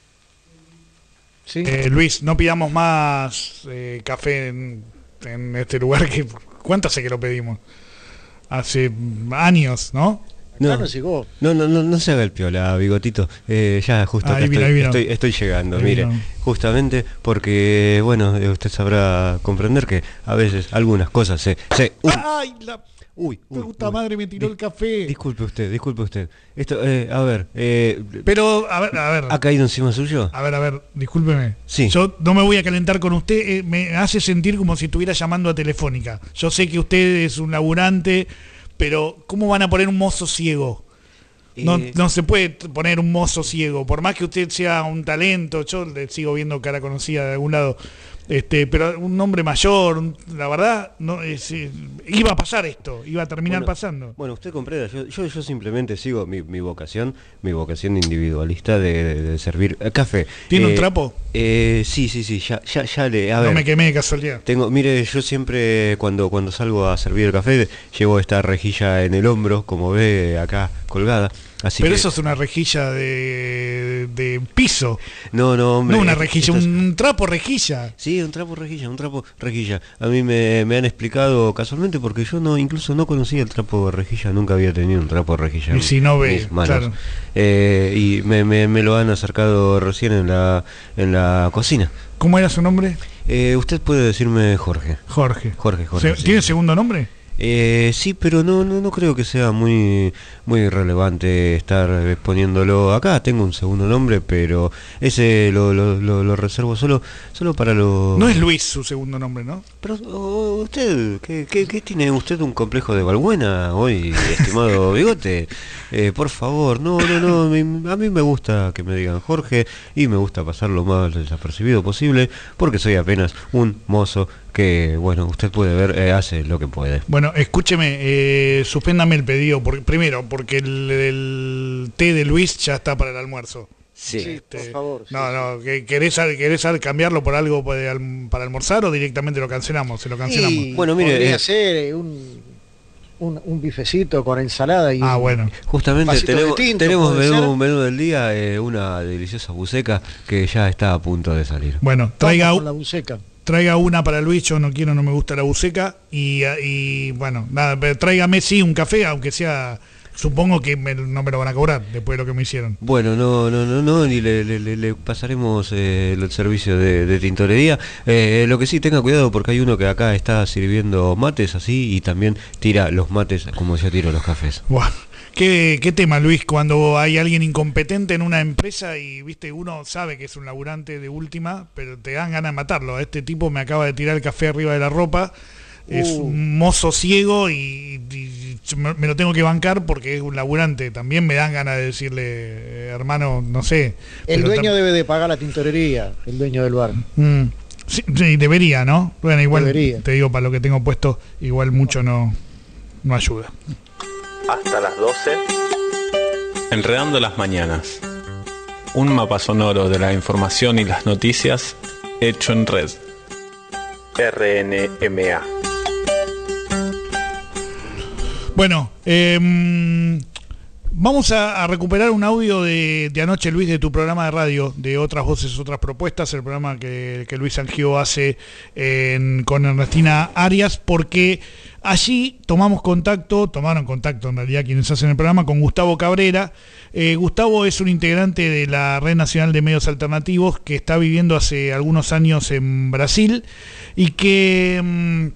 ¿Sí? Luis, no pidamos más café en este lugar. ¿Cuánto hace que lo pedimos? Hace años, ¿no? No se haga el piola, Bigotito. Ya justo acá estoy llegando. Ahí mire, vino. justamente porque, bueno, usted sabrá comprender que a veces algunas cosas ¡Ay, la puta madre me tiró el café! Disculpe usted. Esto, Pero, a ver. ¿Ha caído encima suyo? A ver, discúlpeme. Sí. Yo no me voy a calentar con usted, me hace sentir como si estuviera llamando a Telefónica. Yo sé que usted es un laburante, pero ¿cómo van a poner un mozo ciego? No se puede poner un mozo ciego, por más que usted sea un talento, yo le sigo viendo cara conocida de algún lado, Pero un hombre mayor, la verdad, no iba a pasar esto, iba a terminar pasando. Bueno, usted comprenda, yo simplemente sigo mi vocación individualista de servir café. ¿Tiene un trapo? Sí, ya le... A ver, no me quemé de casualidad. Mire, yo siempre cuando salgo a servir el café llevo esta rejilla en el hombro, como ve acá colgada. Así pero que... eso es una rejilla de piso. No, hombre. No una rejilla, un trapo rejilla. Sí, un trapo rejilla. A mí me han explicado casualmente porque yo incluso no conocía el trapo rejilla, nunca había tenido un trapo rejilla. Y si no ve, claro. Y me lo han acercado recién en la cocina. ¿Cómo era su nombre? Usted puede decirme Jorge. Jorge. Sí. ¿Tiene segundo nombre? Sí, pero no creo que sea muy relevante estar poniéndolo acá. Tengo un segundo nombre, pero ese lo reservo solo para los... No es Luis su segundo nombre, ¿no? Pero usted, ¿qué tiene usted un complejo de Balbuena hoy, estimado Bigote? Por favor, no, a mí me gusta que me digan Jorge y me gusta pasar lo más desapercibido posible porque soy apenas un mozo que, bueno, usted puede ver, hace lo que puede. Bueno, escúcheme, suspéndame el pedido, primero, porque el té de Luis ya está para el almuerzo. Sí, por favor. No, ¿querés cambiarlo por algo para almorzar o directamente lo cancelamos? Se lo cancelamos. Y bueno, mire, podría ser un bifecito con ensalada y bueno. Justamente tinto, tenemos un menú del día, una deliciosa buceca que ya está a punto de salir. Bueno, la buceca. Traiga una para Luis, yo no me gusta la buceca y bueno, nada, tráigame sí un café, aunque sea, supongo que no me lo van a cobrar después de lo que me hicieron. Bueno, no, y le pasaremos el servicio de tintorería. Lo que sí, tenga cuidado porque hay uno que acá está sirviendo mates así y también tira los mates como yo tiro los cafés. Buah. ¿Qué tema, Luis, cuando hay alguien incompetente en una empresa y viste uno sabe que es un laburante de última, pero te dan ganas de matarlo? Este tipo me acaba de tirar el café arriba de la ropa, es un mozo ciego y me lo tengo que bancar porque es un laburante. También me dan ganas de decirle, hermano, no sé. El dueño debe de pagar la tintorería, el dueño del bar. Sí, debería, ¿no? Bueno, igual debería. Te digo, para lo que tengo puesto, igual mucho no ayuda. Hasta las 12, Enredando las Mañanas. Un mapa sonoro de la información y las noticias hecho en red. RNMA. Bueno, vamos a recuperar un audio de anoche, Luis, de tu programa de radio, de Otras Voces, Otras Propuestas, el programa que Luis Angio hace con Ernestina Arias, porque allí tomaron contacto en realidad quienes hacen el programa con Gustavo Cabrera. Gustavo es un integrante de la Red Nacional de Medios Alternativos que está viviendo hace algunos años en Brasil y que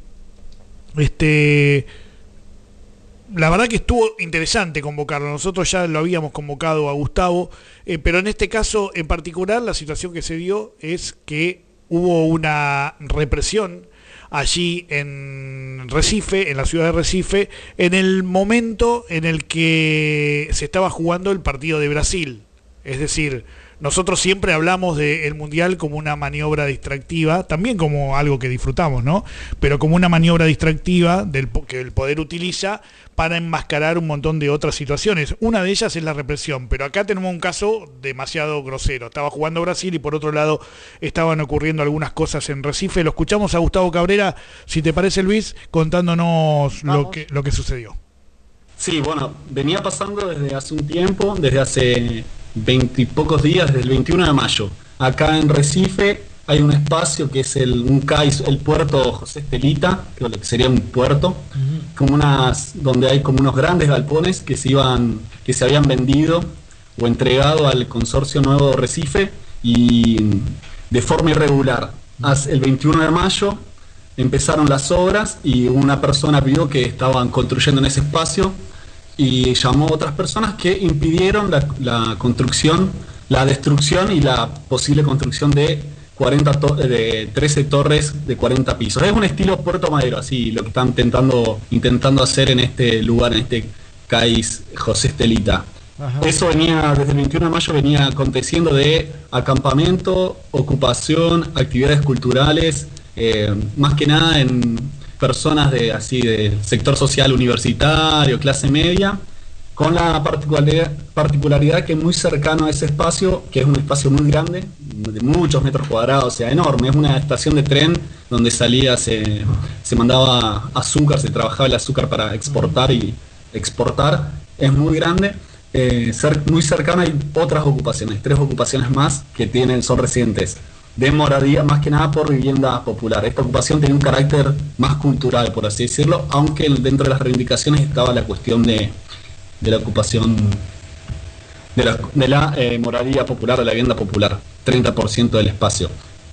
la verdad que estuvo interesante convocarlo. Nosotros ya lo habíamos convocado a Gustavo, pero en este caso en particular la situación que se dio es que hubo una represión allí en Recife, en la ciudad de Recife, en el momento en el que se estaba jugando el partido de Brasil. Es decir, nosotros siempre hablamos del Mundial como una maniobra distractiva, también como algo que disfrutamos, ¿no? Pero como una maniobra distractiva que el poder utiliza para enmascarar un montón de otras situaciones. Una de ellas es la represión, pero acá tenemos un caso demasiado grosero. Estaba jugando Brasil y por otro lado estaban ocurriendo algunas cosas en Recife. Lo escuchamos a Gustavo Cabrera, si te parece, Luis, contándonos lo que sucedió. Sí, bueno, venía pasando desde hace un tiempo, desde hace 20 y pocos días, desde el 21 de mayo. Acá en Recife hay un espacio que es el puerto José Estelita, que sería un puerto, donde hay como unos grandes galpones que se habían vendido o entregado al consorcio Nuevo Recife y de forma irregular. El 21 de mayo empezaron las obras y una persona pidió que estaban construyendo en ese espacio y llamó a otras personas que impidieron la construcción, la destrucción y la posible construcción de 13 torres de 40 pisos. Es un estilo Puerto Madero, así lo que están intentando hacer en este lugar, en este CAIS José Estelita. Eso venía, desde el 21 de mayo venía aconteciendo de acampamento, ocupación, actividades culturales, más que nada en personas de sector social universitario, clase media, con la particularidad que muy cercano a ese espacio, que es un espacio muy grande, de muchos metros cuadrados, o sea, enorme, es una estación de tren donde salía, se mandaba azúcar, se trabajaba el azúcar para exportar y exportar, es muy grande. Muy cercana hay otras ocupaciones, 3 ocupaciones más que son residentes de moradía, más que nada por vivienda popular. Esta ocupación tenía un carácter más cultural, por así decirlo, aunque dentro de las reivindicaciones estaba la cuestión de la ocupación de la moradía popular, de la vivienda popular, 30% del espacio.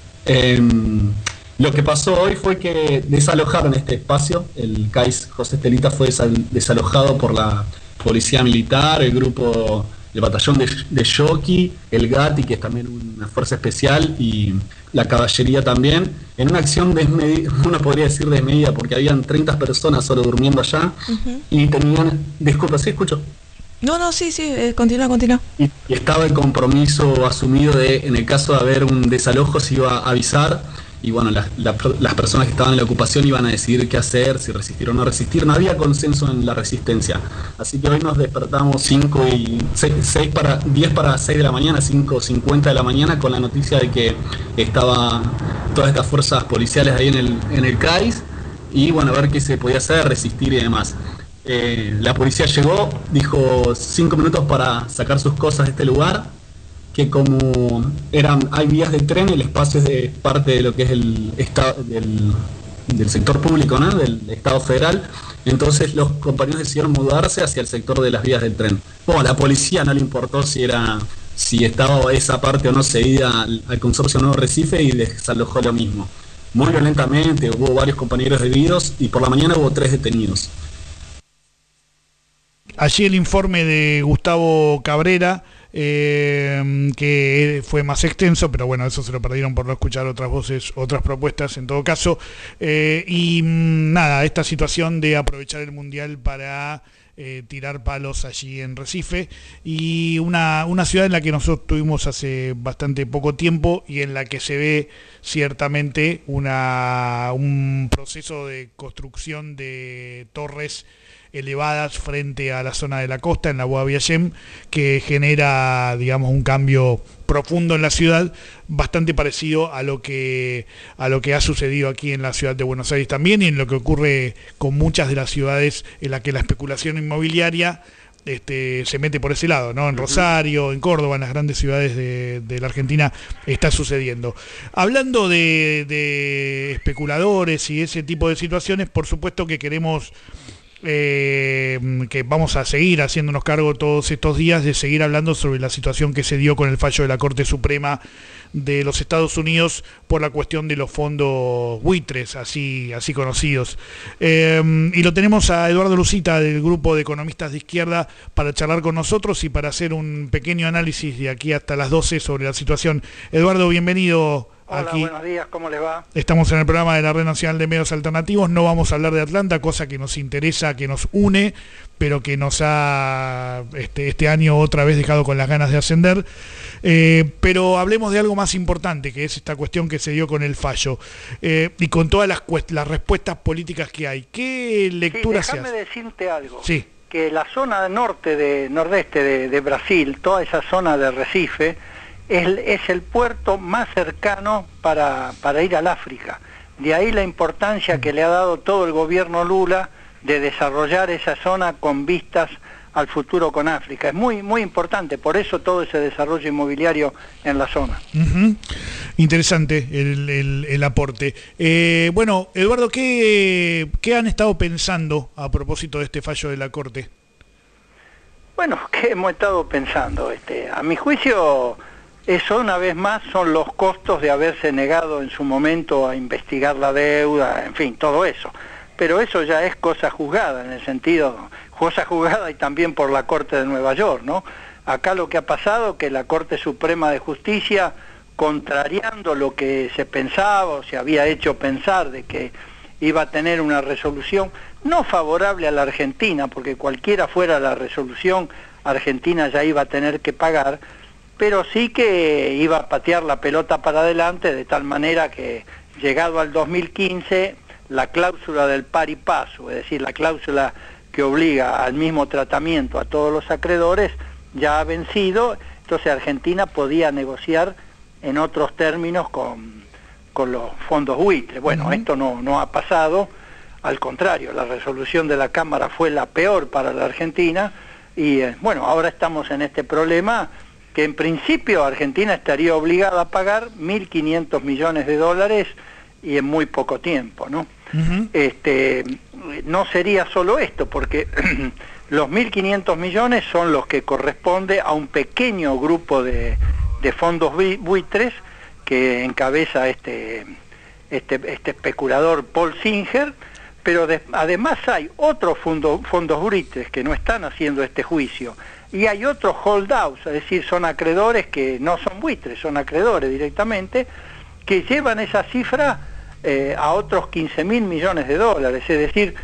Lo que pasó hoy fue que desalojaron este espacio, el CAIS José Estelita fue desalojado por la Policía Militar, el batallón de Yoki, el GATI, que es también una fuerza especial, y la caballería también, en una acción uno podría decir desmedida, porque habían 30 personas solo durmiendo allá, y tenían... Disculpa, ¿sí escucho? No, sí, continúa. Y estaba el compromiso asumido de, en el caso de haber un desalojo, se iba a avisar, y bueno, las personas que estaban en la ocupación iban a decidir qué hacer, si resistir o no resistir. No había consenso en la resistencia. Así que hoy nos despertamos 10 para 6 de la mañana, 5:50 de la mañana, con la noticia de que estaban todas estas fuerzas policiales ahí en el CAIS, y bueno, a ver qué se podía hacer, resistir y demás. La policía llegó, dijo 5 minutos para sacar sus cosas de este lugar, que como hay vías de tren, el espacio es de parte de lo que es el estado del sector público, ¿no? Del Estado federal, entonces los compañeros decidieron mudarse hacia el sector de las vías del tren. Bueno, a la policía no le importó si estaba esa parte o no cedida al consorcio Nuevo Recife, y desalojó lo mismo. Muy violentamente, hubo varios compañeros heridos y por la mañana hubo 3 detenidos. Allí el informe de Gustavo Cabrera, que fue más extenso, pero bueno, eso se lo perdieron por no escuchar otras voces, otras propuestas en todo caso, y nada, esta situación de aprovechar el Mundial para tirar palos allí en Recife, y una ciudad en la que nosotros estuvimos hace bastante poco tiempo, y en la que se ve ciertamente un proceso de construcción de torres elevadas frente a la zona de la costa, en la Guaviallem, que genera, digamos, un cambio profundo en la ciudad, bastante parecido a lo que ha sucedido aquí en la ciudad de Buenos Aires también, y en lo que ocurre con muchas de las ciudades en las que la especulación inmobiliaria se mete por ese lado, ¿no? En Rosario, en Córdoba, en las grandes ciudades de la Argentina está sucediendo. Hablando de especuladores y ese tipo de situaciones, por supuesto que queremos... que vamos a seguir haciéndonos cargo todos estos días de seguir hablando sobre la situación que se dio con el fallo de la Corte Suprema de los Estados Unidos por la cuestión de los fondos buitres, así conocidos. Y lo tenemos a Eduardo Lucita, del grupo de economistas de izquierda, para charlar con nosotros y para hacer un pequeño análisis de aquí hasta las 12 sobre la situación. Eduardo, bienvenido. Hola, aquí. Buenos días, ¿cómo les va? Estamos en el programa de la Red Nacional de Medios Alternativos, no vamos a hablar de Atlanta, cosa que nos interesa, que nos une, pero que nos ha este año otra vez dejado con las ganas de ascender. Pero hablemos de algo más importante, que es esta cuestión que se dio con el fallo, y con todas las respuestas políticas que hay. ¿Qué lectura se hace? Déjame decirte algo. Sí. Que la zona nordeste de Brasil, toda esa zona de Recife, es el puerto más cercano para ir al África. De ahí la importancia que le ha dado todo el gobierno Lula de desarrollar esa zona con vistas al futuro con África. Es muy, muy importante, por eso todo ese desarrollo inmobiliario en la zona. Interesante el aporte. Bueno, Eduardo, ¿qué han estado pensando a propósito de este fallo de la Corte? Bueno, ¿qué hemos estado pensando? A mi juicio... Eso, una vez más, son los costos de haberse negado en su momento a investigar la deuda, en fin, todo eso. Pero eso ya es cosa juzgada, en el sentido, cosa juzgada y también por la Corte de Nueva York, ¿no? Acá lo que ha pasado, que la Corte Suprema de Justicia, contrariando lo que se pensaba o se había hecho pensar de que iba a tener una resolución no favorable a la Argentina, porque cualquiera fuera la resolución, Argentina ya iba a tener que pagar, pero sí que iba a patear la pelota para adelante, de tal manera que llegado al 2015, la cláusula del pari passu, es decir, la cláusula que obliga al mismo tratamiento a todos los acreedores, ya ha vencido. Entonces Argentina podía negociar en otros términos con los fondos buitres. Bueno, esto no ha pasado, al contrario, la resolución de la Cámara fue la peor para la Argentina y bueno, ahora estamos en este problema que en principio Argentina estaría obligada a pagar 1.500 millones de dólares y en muy poco tiempo, ¿no? No sería solo esto, porque los 1.500 millones son los que corresponde a un pequeño grupo de fondos buitres que encabeza este especulador Paul Singer, pero además hay otros fondos buitres que no están haciendo este juicio, y hay otros holdouts, es decir, son acreedores que no son buitres, son acreedores directamente, que llevan esa cifra a otros 15.000 millones de dólares, es decir,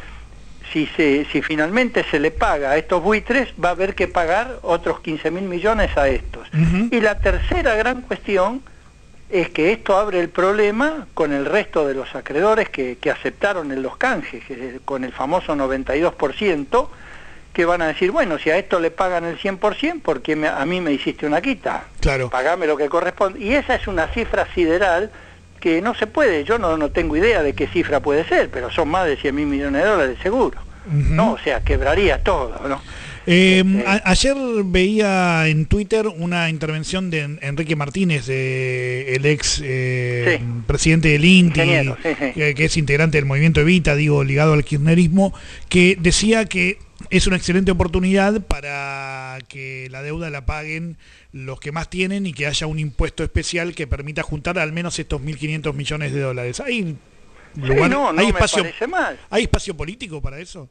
si finalmente se le paga a estos buitres, va a haber que pagar otros 15.000 millones a estos. Y la tercera gran cuestión es que esto abre el problema con el resto de los acreedores que aceptaron en los canjes, con el famoso 92%, que van a decir, bueno, si a esto le pagan el 100%, ¿por qué a mí me hiciste una quita? Claro. Pagame lo que corresponde. Y esa es una cifra sideral que no se puede, yo no tengo idea de qué cifra puede ser, pero son más de 100.000 millones de dólares seguro. ¿No? O sea, quebraría todo, ¿no? Ayer veía en Twitter una intervención de Enrique Martínez, el ex presidente del INTI, que es integrante del movimiento Evita, ligado al kirchnerismo, que decía que es una excelente oportunidad para que la deuda la paguen los que más tienen y que haya un impuesto especial que permita juntar al menos estos 1.500 millones de dólares. ¿Hay lugar, ¿hay espacio, me parece mal. ¿Hay espacio político para eso?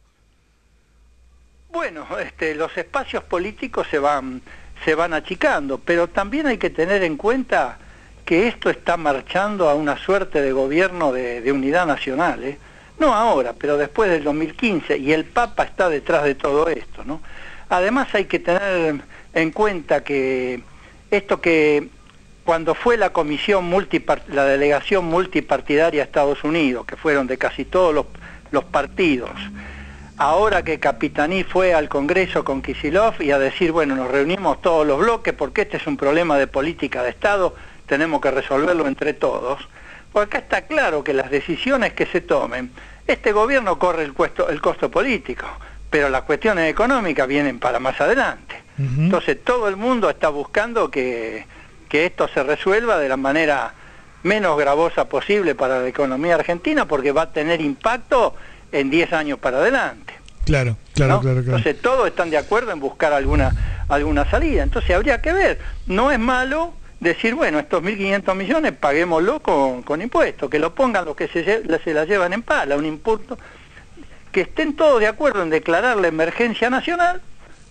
Bueno, los espacios políticos se van achicando, pero también hay que tener en cuenta que esto está marchando a una suerte de gobierno de unidad nacional, ¿eh? No ahora, pero después del 2015, y el Papa está detrás de todo esto, ¿no? Además hay que tener en cuenta que esto que cuando fue la la delegación multipartidaria a Estados Unidos, que fueron de casi todos los partidos, ahora que Capitaní fue al Congreso con Kicillof y a decir, bueno, nos reunimos todos los bloques porque este es un problema de política de Estado, tenemos que resolverlo entre todos, porque acá está claro que las decisiones que se tomen, este gobierno corre el costo político, pero las cuestiones económicas vienen para más adelante. Entonces todo el mundo está buscando que esto se resuelva de la manera menos gravosa posible para la economía argentina, porque va a tener impacto en 10 años para adelante. Claro. Entonces todos están de acuerdo en buscar alguna salida. Entonces habría que ver, no es malo decir, bueno, estos 1.500 millones paguémoslo con impuestos, que lo pongan los que se la llevan en pala, un impuesto, que estén todos de acuerdo en declarar la emergencia nacional,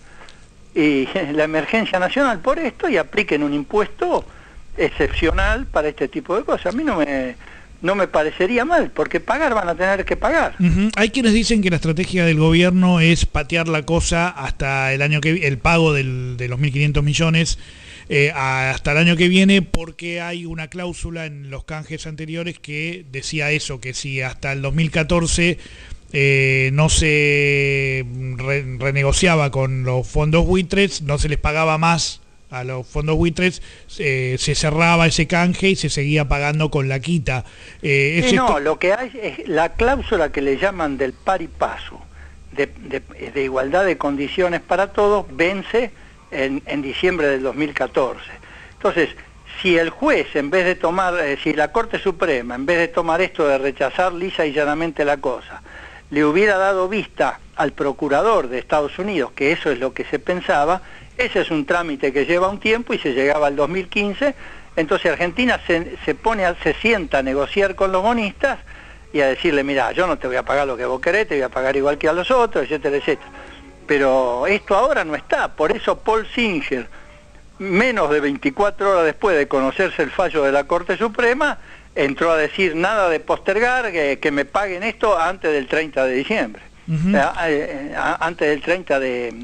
y la emergencia nacional por esto, y apliquen un impuesto excepcional para este tipo de cosas. A mí no me parecería mal, porque pagar van a tener que pagar. Hay quienes dicen que la estrategia del gobierno es patear la cosa hasta el pago de los 1.500 millones hasta el año que viene, porque hay una cláusula en los canjes anteriores que decía eso, que si hasta el 2014 no se renegociaba con los fondos buitres, no se les pagaba más a los fondos buitres, se cerraba ese canje y se seguía pagando con la quita. Lo que hay es la cláusula que le llaman del pari passu, de igualdad de condiciones para todos, vence en diciembre del 2014. Entonces, si el juez, en vez de tomar, si la Corte Suprema, en vez de tomar esto de rechazar lisa y llanamente la cosa, le hubiera dado vista al procurador de Estados Unidos, que eso es lo que se pensaba, ese es un trámite que lleva un tiempo y se llegaba al 2015, entonces Argentina se sienta a negociar con los bonistas y a decirle, mira, yo no te voy a pagar lo que vos querés, te voy a pagar igual que a los otros, etcétera, etcétera. Pero esto ahora no está, por eso Paul Singer, menos de 24 horas después de conocerse el fallo de la Corte Suprema, entró a decir nada de postergar, que me paguen esto antes del 30 de diciembre. Antes del 30 de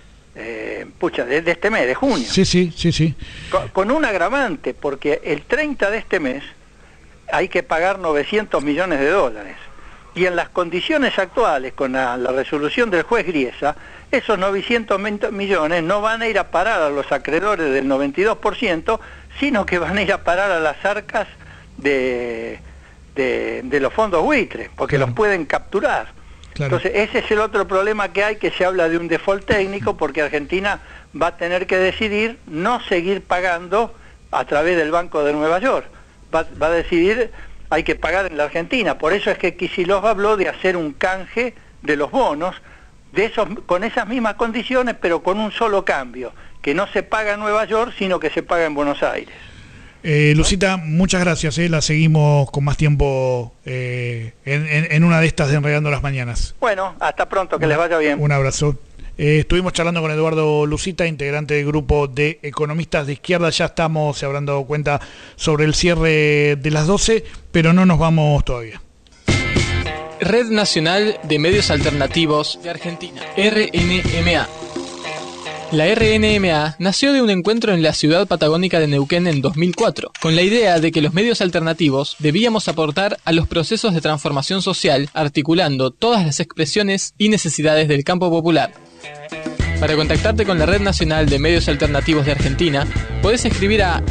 este mes, de junio. Sí. Con un agravante, porque el 30 de este mes hay que pagar 900 millones de dólares. Y en las condiciones actuales, con la resolución del juez Griesa, esos 900 millones no van a ir a parar a los acreedores del 92%, sino que van a ir a parar a las arcas de los fondos buitres, porque los pueden capturar. Entonces ese es el otro problema que hay, que se habla de un default técnico, porque Argentina va a tener que decidir no seguir pagando a través del Banco de Nueva York, va a decidir, hay que pagar en la Argentina. Por eso es que Kicillof habló de hacer un canje de los bonos, con esas mismas condiciones, pero con un solo cambio, que no se paga en Nueva York, sino que se paga en Buenos Aires. Lucita, muchas gracias, la seguimos con más tiempo en una de estas de Enredando las Mañanas. Bueno, hasta pronto, que les vaya bien. Un abrazo. Estuvimos charlando con Eduardo Lucita, integrante del grupo de economistas de izquierda. Ya se habrán dado cuenta sobre el cierre de las 12, pero no nos vamos todavía. Red Nacional de Medios Alternativos de Argentina, RNMA. La RNMA nació de un encuentro en la ciudad patagónica de Neuquén en 2004, con la idea de que los medios alternativos debíamos aportar a los procesos de transformación social, articulando todas las expresiones y necesidades del campo popular. Para contactarte con la Red Nacional de Medios Alternativos de Argentina, podés escribir a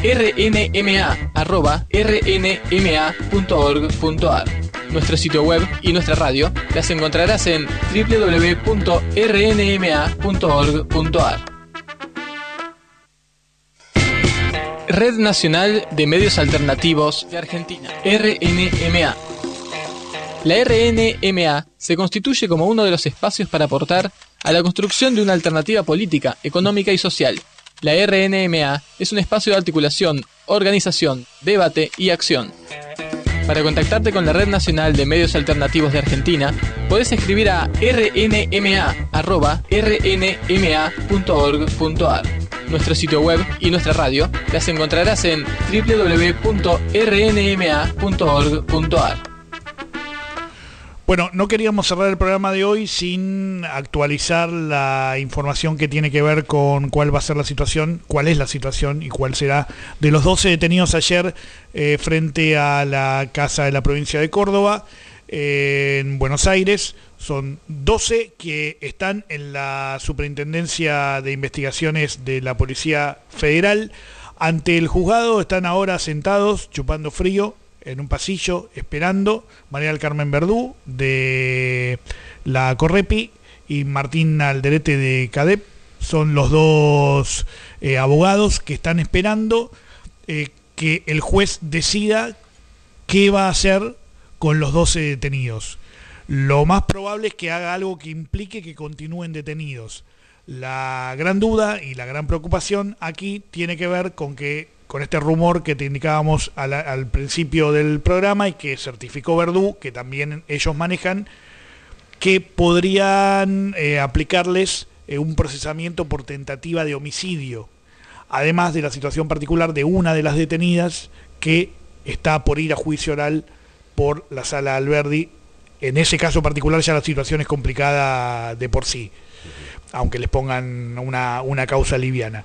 rnma@rnma.org.ar. Nuestro sitio web y nuestra radio las encontrarás en www.rnma.org.ar. Red Nacional de Medios Alternativos de Argentina, RNMA. La RNMA se constituye como uno de los espacios para aportar a la construcción de una alternativa política, económica y social. La RNMA es un espacio de articulación, organización, debate y acción. Para contactarte con la Red Nacional de Medios Alternativos de Argentina, podés escribir a rnma@rnma.org.ar. Nuestro sitio web y nuestra radio las encontrarás en www.rnma.org.ar. Bueno, no queríamos cerrar el programa de hoy sin actualizar la información que tiene que ver con cuál va a ser la situación, cuál es la situación y cuál será de los 12 detenidos ayer frente a la Casa de la Provincia de Córdoba en Buenos Aires. Son 12 que están en la Superintendencia de Investigaciones de la Policía Federal. Ante el juzgado están ahora sentados, chupando frío, en un pasillo, esperando. María del Carmen Verdú, de la Correpi, y Martín Alderete, de CADEP. Son los dos abogados que están esperando que el juez decida qué va a hacer con los 12 detenidos. Lo más probable es que haga algo que implique que continúen detenidos. La gran duda y la gran preocupación aquí tiene que ver con este rumor que te indicábamos al principio del programa y que certificó Verdú, que también ellos manejan, que podrían aplicarles un procesamiento por tentativa de homicidio, además de la situación particular de una de las detenidas que está por ir a juicio oral por la Sala Alberdi. En ese caso particular ya la situación es complicada de por sí, aunque les pongan una causa liviana.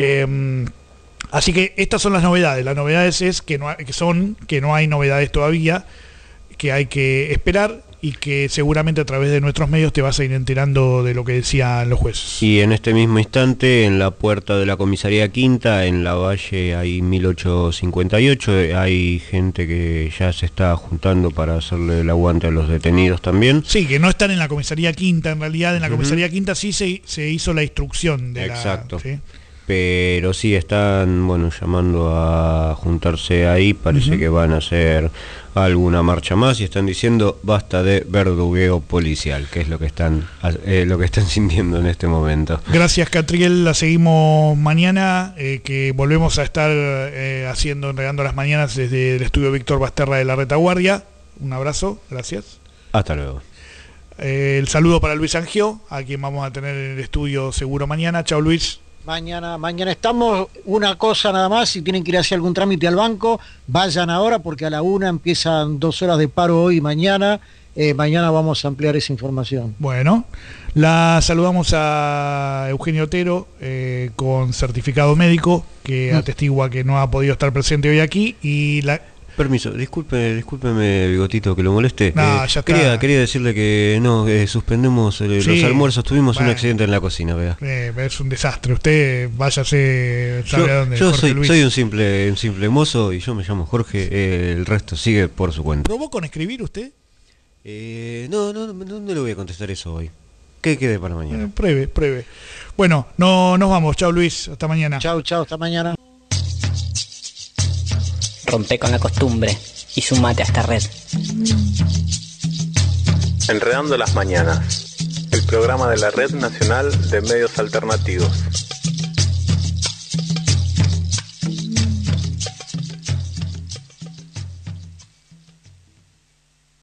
Así que estas son las novedades. Las novedades es que no hay novedades todavía, que hay que esperar y que seguramente a través de nuestros medios te vas a ir enterando de lo que decían los jueces. Y en este mismo instante, en la puerta de la comisaría quinta, en la Valle, hay 1858, hay gente que ya se está juntando para hacerle el aguante a los detenidos también. Sí, que no están en la comisaría quinta, en realidad en la comisaría quinta sí se hizo la instrucción de Exacto. ¿sí? Pero sí están, llamando a juntarse ahí. Parece que van a hacer alguna marcha más y están diciendo basta de verdugueo policial, que es lo que están sintiendo en este momento. Gracias, Catriel, la seguimos mañana, que volvemos a estar haciendo Enredando las Mañanas desde el estudio Víctor Basterra de la Retaguardia. Un abrazo, gracias. Hasta luego. El saludo para Luis Angió, a quien vamos a tener en el estudio seguro mañana. Chao, Luis. Mañana estamos. Una cosa nada más, si tienen que ir a hacer algún trámite al banco, vayan ahora porque a la 1 empiezan 2 horas de paro hoy y mañana. Mañana vamos a ampliar esa información. Bueno, la saludamos a Eugenio Otero con certificado médico que atestigua que no ha podido estar presente hoy aquí y la... Permiso, discúlpeme, Bigotito, que lo moleste. No, ya está. Quería decirle que no, suspendemos los almuerzos, tuvimos un accidente en la cocina, vea. Es un desastre, usted váyase, sabe a dónde. Yo soy un simple mozo y yo me llamo Jorge, el resto sigue por su cuenta. ¿Probó con escribir usted? No le voy a contestar eso hoy. ¿Qué quede para mañana? Pruebe. Bueno, nos vamos, chao Luis, hasta mañana. Chao, hasta mañana. Rompe con la costumbre y sumate a esta red. Enredando las mañanas, el programa de la Red Nacional de Medios Alternativos.